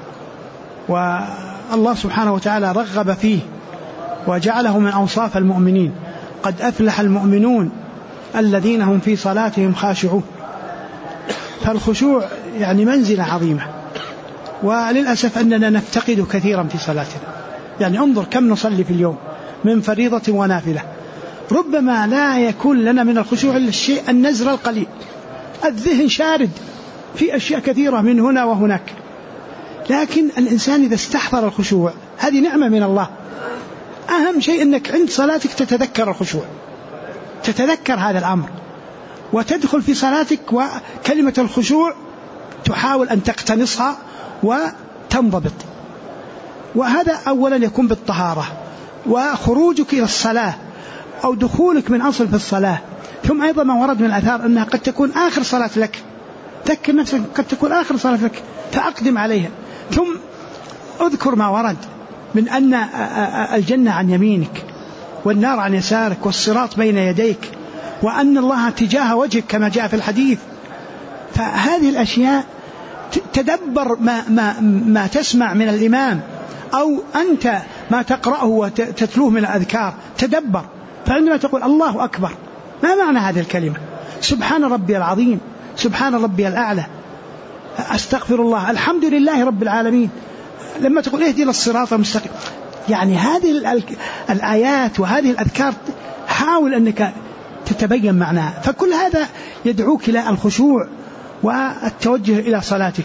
والله سبحانه وتعالى رغب فيه وجعله من أوصاف المؤمنين: قد أفلح المؤمنون الذين هم في صلاتهم خاشعون. فالخشوع يعني منزلة عظيمة، وللأسف أننا نفتقد كثيرا في صلاتنا. يعني انظر كم نصلي في اليوم من فريضة ونافلة، ربما لا يكون لنا من الخشوع إلا الشيء النزر القليل، الذهن شارد في أشياء كثيرة من هنا وهناك. لكن الإنسان إذا استحضر الخشوع هذه نعمة من الله. أهم شيء أنك عند صلاتك تتذكر الخشوع، تتذكر هذا الأمر وتدخل في صلاتك وكلمة الخشوع تحاول أن تقتنصها وتنضبط. وهذا أولا يكون بالطهارة، وخروجك إلى الصلاة أو دخولك من أصل في الصلاة. ثم أيضا ما ورد من الآثار أنها قد تكون آخر صلاة لك، ذكر نفسك قد تكون آخر صلاة لك فأقدم عليها. ثم أذكر ما ورد من أن الجنة عن يمينك والنار عن يسارك والصراط بين يديك، وأن الله تجاه وجهك كما جاء في الحديث. فهذه الأشياء تدبر ما تسمع من الإمام أو أنت ما تقرأه وتتلوه من الأذكار، تدبر. فعندما تقول الله أكبر، ما معنى هذه الكلمة؟ سبحان ربي العظيم، سبحان ربي الأعلى، أستغفر الله، الحمد لله رب العالمين. لما تقول اهدنا الصراط المستقيم، يعني هذه الآيات وهذه الأذكار حاول أنك تتبين معناها. فكل هذا يدعوك إلى الخشوع والتوجه إلى صلاتك.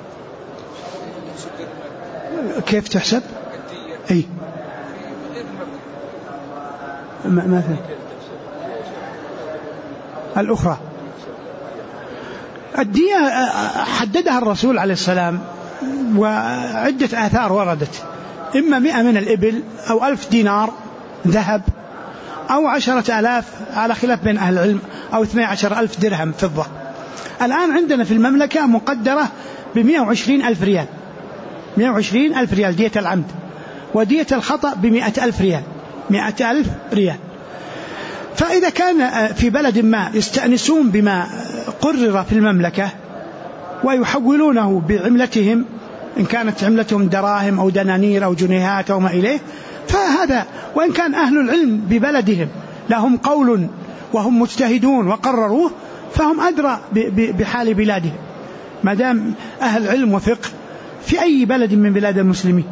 كيف تحسب؟ أي مثلا الأخرى الدية حددها الرسول عليه السلام، وعدة آثار وردت، إما 100 من الإبل أو 1000 دينار ذهب أو 10,000 على خلاف بين أهل العلم، أو 12,000 درهم فضة. الآن عندنا في المملكة مقدرة ب120 ألف ريال، 120 ألف ريال دية العمد، ودية الخطأ ب100 ألف ريال، 100 ألف ريال. فإذا كان في بلد ما يستأنسون بما قرر في المملكة ويحولونه بعملتهم، إن كانت عملتهم دراهم أو دنانير أو جنيهات أو ما إليه، فهذا وإن كان أهل العلم ببلدهم لهم قول وهم مجتهدون وقرروه، فهم أدرى بحال بلادهم، ما دام أهل علم وفقه في أي بلد من بلاد المسلمين.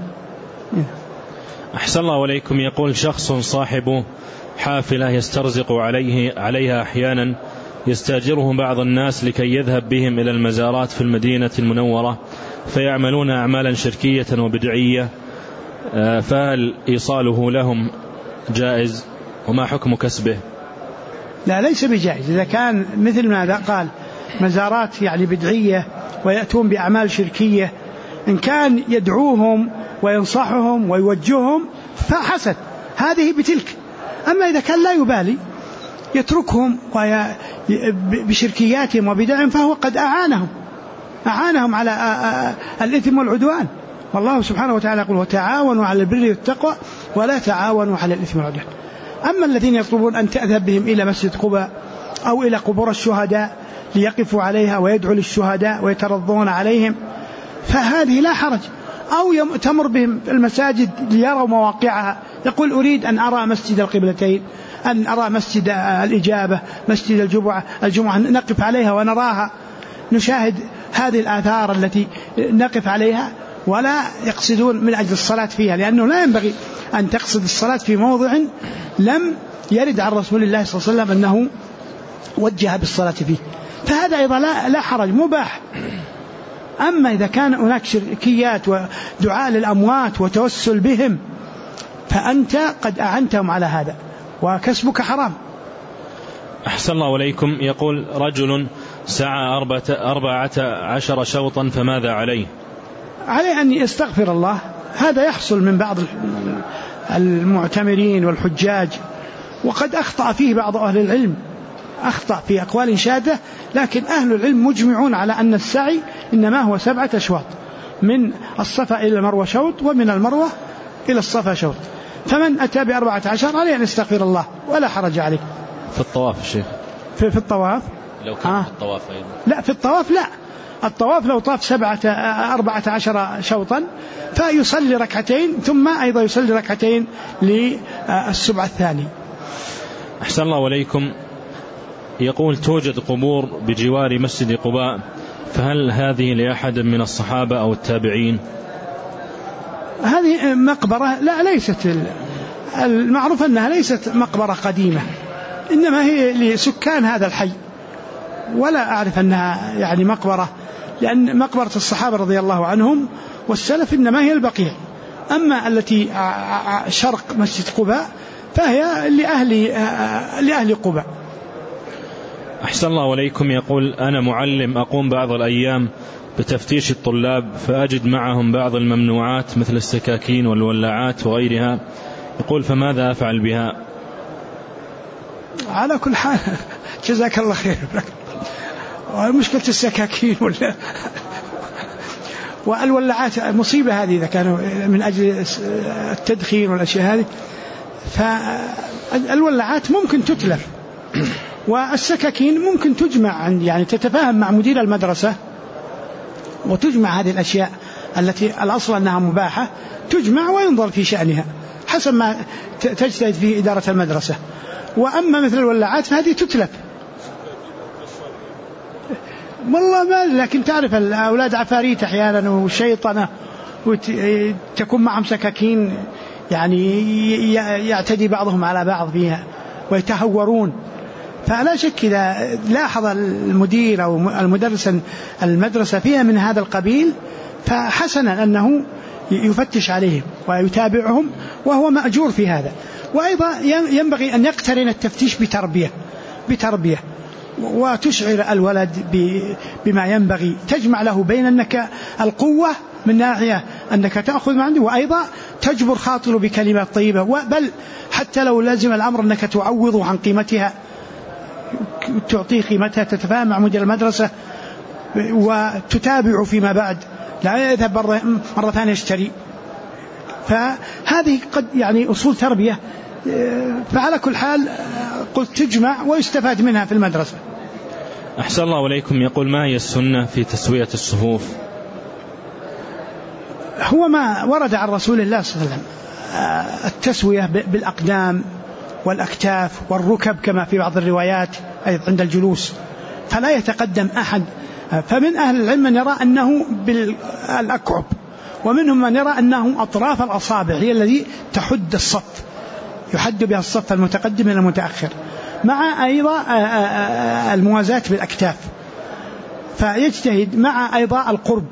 أحسن الله إليكم. يقول شخص صاحب حافلة يسترزق عليها أحيانا، يستأجرهم بعض الناس لكي يذهب بهم إلى المزارات في المدينة المنورة، فيعملون أعمالا شركية وبدعية، فهل إيصاله لهم جائز؟ وما حكم كسبه؟ لا، ليس بجائز. إذا كان مثل ما قال مزارات يعني بدعية ويأتون بأعمال شركية، إن كان يدعوهم وينصحهم ويوجههم فحسن، هذه بتلك. أما إذا كان لا يبالي يتركهم بشركياتهم وبدعهم، فهو قد أعانهم على الإثم والعدوان. والله سبحانه وتعالى يقول: وتعاونوا على البر والتقوى ولا تعاونوا على الإثم والعدوان. أما الذين يطلبون أن تذهب بهم إلى مسجد قباء أو إلى قبور الشهداء ليقفوا عليها ويدعوا للشهداء ويترضون عليهم، فهذه لا حرج. أو تمر بهم المساجد ليروا مواقعها، يقول: أريد أن أرى مسجد القبلتين، أن أرى مسجد الإجابة، مسجد الجمعة نقف عليها ونراها، نشاهد هذه الآثار التي نقف عليها، ولا يقصدون من أجل الصلاة فيها، لأنه لا ينبغي أن تقصد الصلاة في موضع لم يرد عن رسول الله صلى الله عليه وسلم أنه وجه بالصلاة فيه، فهذا أيضا لا حرج، مباح. أما إذا كان هناك شركيات ودعاء للأموات وتوسل بهم، فأنت قد أعنتهم على هذا وكسبك حرام. أحسن الله إليكم. يقول رجل سعى 14 شوطا، فماذا عليه؟ عليه أن يستغفر الله. هذا يحصل من بعض المعتمرين والحجاج، وقد أخطأ فيه بعض أهل العلم، أخطأ في أقوال شاذة، لكن أهل العلم مجمعون على أن السعي إنما هو 7 أشواط، من الصفا إلى المروة شوط، ومن المروة إلى الصفا شوط. فمن أتى ب14 عليه أن يستغفر الله ولا حرج عليه. في الطواف الشيخ؟ في الطواف لو كان في الطواف أيضا؟ لا، في الطواف لا. الطواف لو طاف 14 شوطا فيصلي ركعتين، ثم أيضا يصلي ركعتين للسبع الثاني. أحسن الله إليكم. يقول توجد قبور بجوار مسجد قباء، فهل هذه لأحد من الصحابة أو التابعين؟ هذه مقبرة، لا، ليست المعروف أنها ليست مقبرة قديمة، إنما هي لسكان هذا الحي، ولا أعرف أنها يعني مقبرة، لأن مقبرة الصحابة رضي الله عنهم والسلف إنما هي البقيع. أما التي شرق مسجد قباء فهي لأهل قباء. أحسن الله إليكم. يقول أنا معلم، أقوم بعض الأيام بتفتيش الطلاب، فأجد معهم بعض الممنوعات مثل السكاكين والولاعات وغيرها، يقول فماذا أفعل بها؟ على كل حال جزاك الله خير. مشكلة السكاكين والولاعات مصيبة هذه إذا كانوا من أجل التدخين والأشياء هذه، فالولاعات ممكن تتلف، والسكاكين ممكن تجمع، يعني تتفاهم مع مدير المدرسة وتجمع هذه الأشياء التي الأصل أنها مباحة، تجمع وينظر في شأنها حسب ما تجتهد في إدارة المدرسة. وأما مثل الولاعات فهذه تتلف والله ما، لكن تعرف الأولاد عفاريت أحيانا وشيطنة، وتكون معهم سكاكين، يعني يعتدي بعضهم على بعض فيها ويتهورون. فلا شك إذا لاحظ المدير أو المدرس المدرسة فيها من هذا القبيل، فحسنا أنه يفتش عليهم ويتابعهم، وهو مأجور في هذا. وأيضا ينبغي أن يقترن التفتيش بتربية وتشعر الولد بما ينبغي، تجمع له بين أنك القوة من ناحية أنك تأخذ ما عنده، وأيضا تجبر خاطره بكلمات طيبة، بل حتى لو لازم الأمر أنك تعوضه عن قيمتها تعطيه قيمتها، تتفاهم مع مدير المدرسة وتتابع فيما بعد، لا يذهب مرة ثانية يشتري. فهذه قد يعني أصول تربية. فعلى كل حال قلت تجمع ويستفاد منها في المدرسة. أحسن الله إليكم. يقول: ما هي السنة في تسوية الصفوف؟ هو ما ورد عن رسول الله صلى الله عليه وسلم، التسوية بالأقدام والأكتاف والركب كما في بعض الروايات أيضا عند الجلوس، فلا يتقدم أحد. فمن أهل العلم من يرى أنه بالأكعب، ومنهم من يرى أنه أطراف الأصابع هي التي تحد الصف، يحد بها الصف المتقدم من المتأخر، مع أيضا الموازاة بالأكتاف. فيجتهد مع أيضا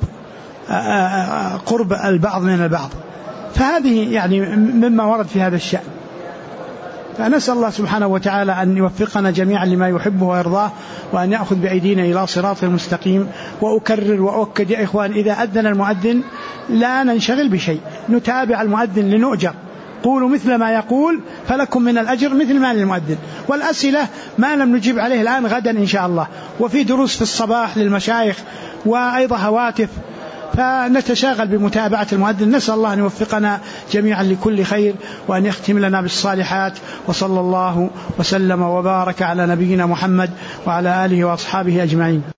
قرب البعض من البعض. فهذه يعني مما ورد في هذا الشأن. فنسأل الله سبحانه وتعالى أن يوفقنا جميعا لما يحبه ويرضاه، وأن يأخذ بأيدينا إلى صراط المستقيم. وأكرر وأؤكد يا إخوان، إذا أذن المؤذن لا ننشغل بشيء، نتابع المؤذن لنؤجر. قولوا مثل ما يقول فلكم من الأجر مثل ما للمؤذن. والأسئلة ما لم نجيب عليه الآن غدا إن شاء الله، وفي دروس في الصباح للمشايخ وأيضا هواتف، فنتشاغل بمتابعة المؤذن. نسأل الله أن يوفقنا جميعا لكل خير، وأن يختم لنا بالصالحات. وصلى الله وسلم وبارك على نبينا محمد وعلى آله وأصحابه أجمعين.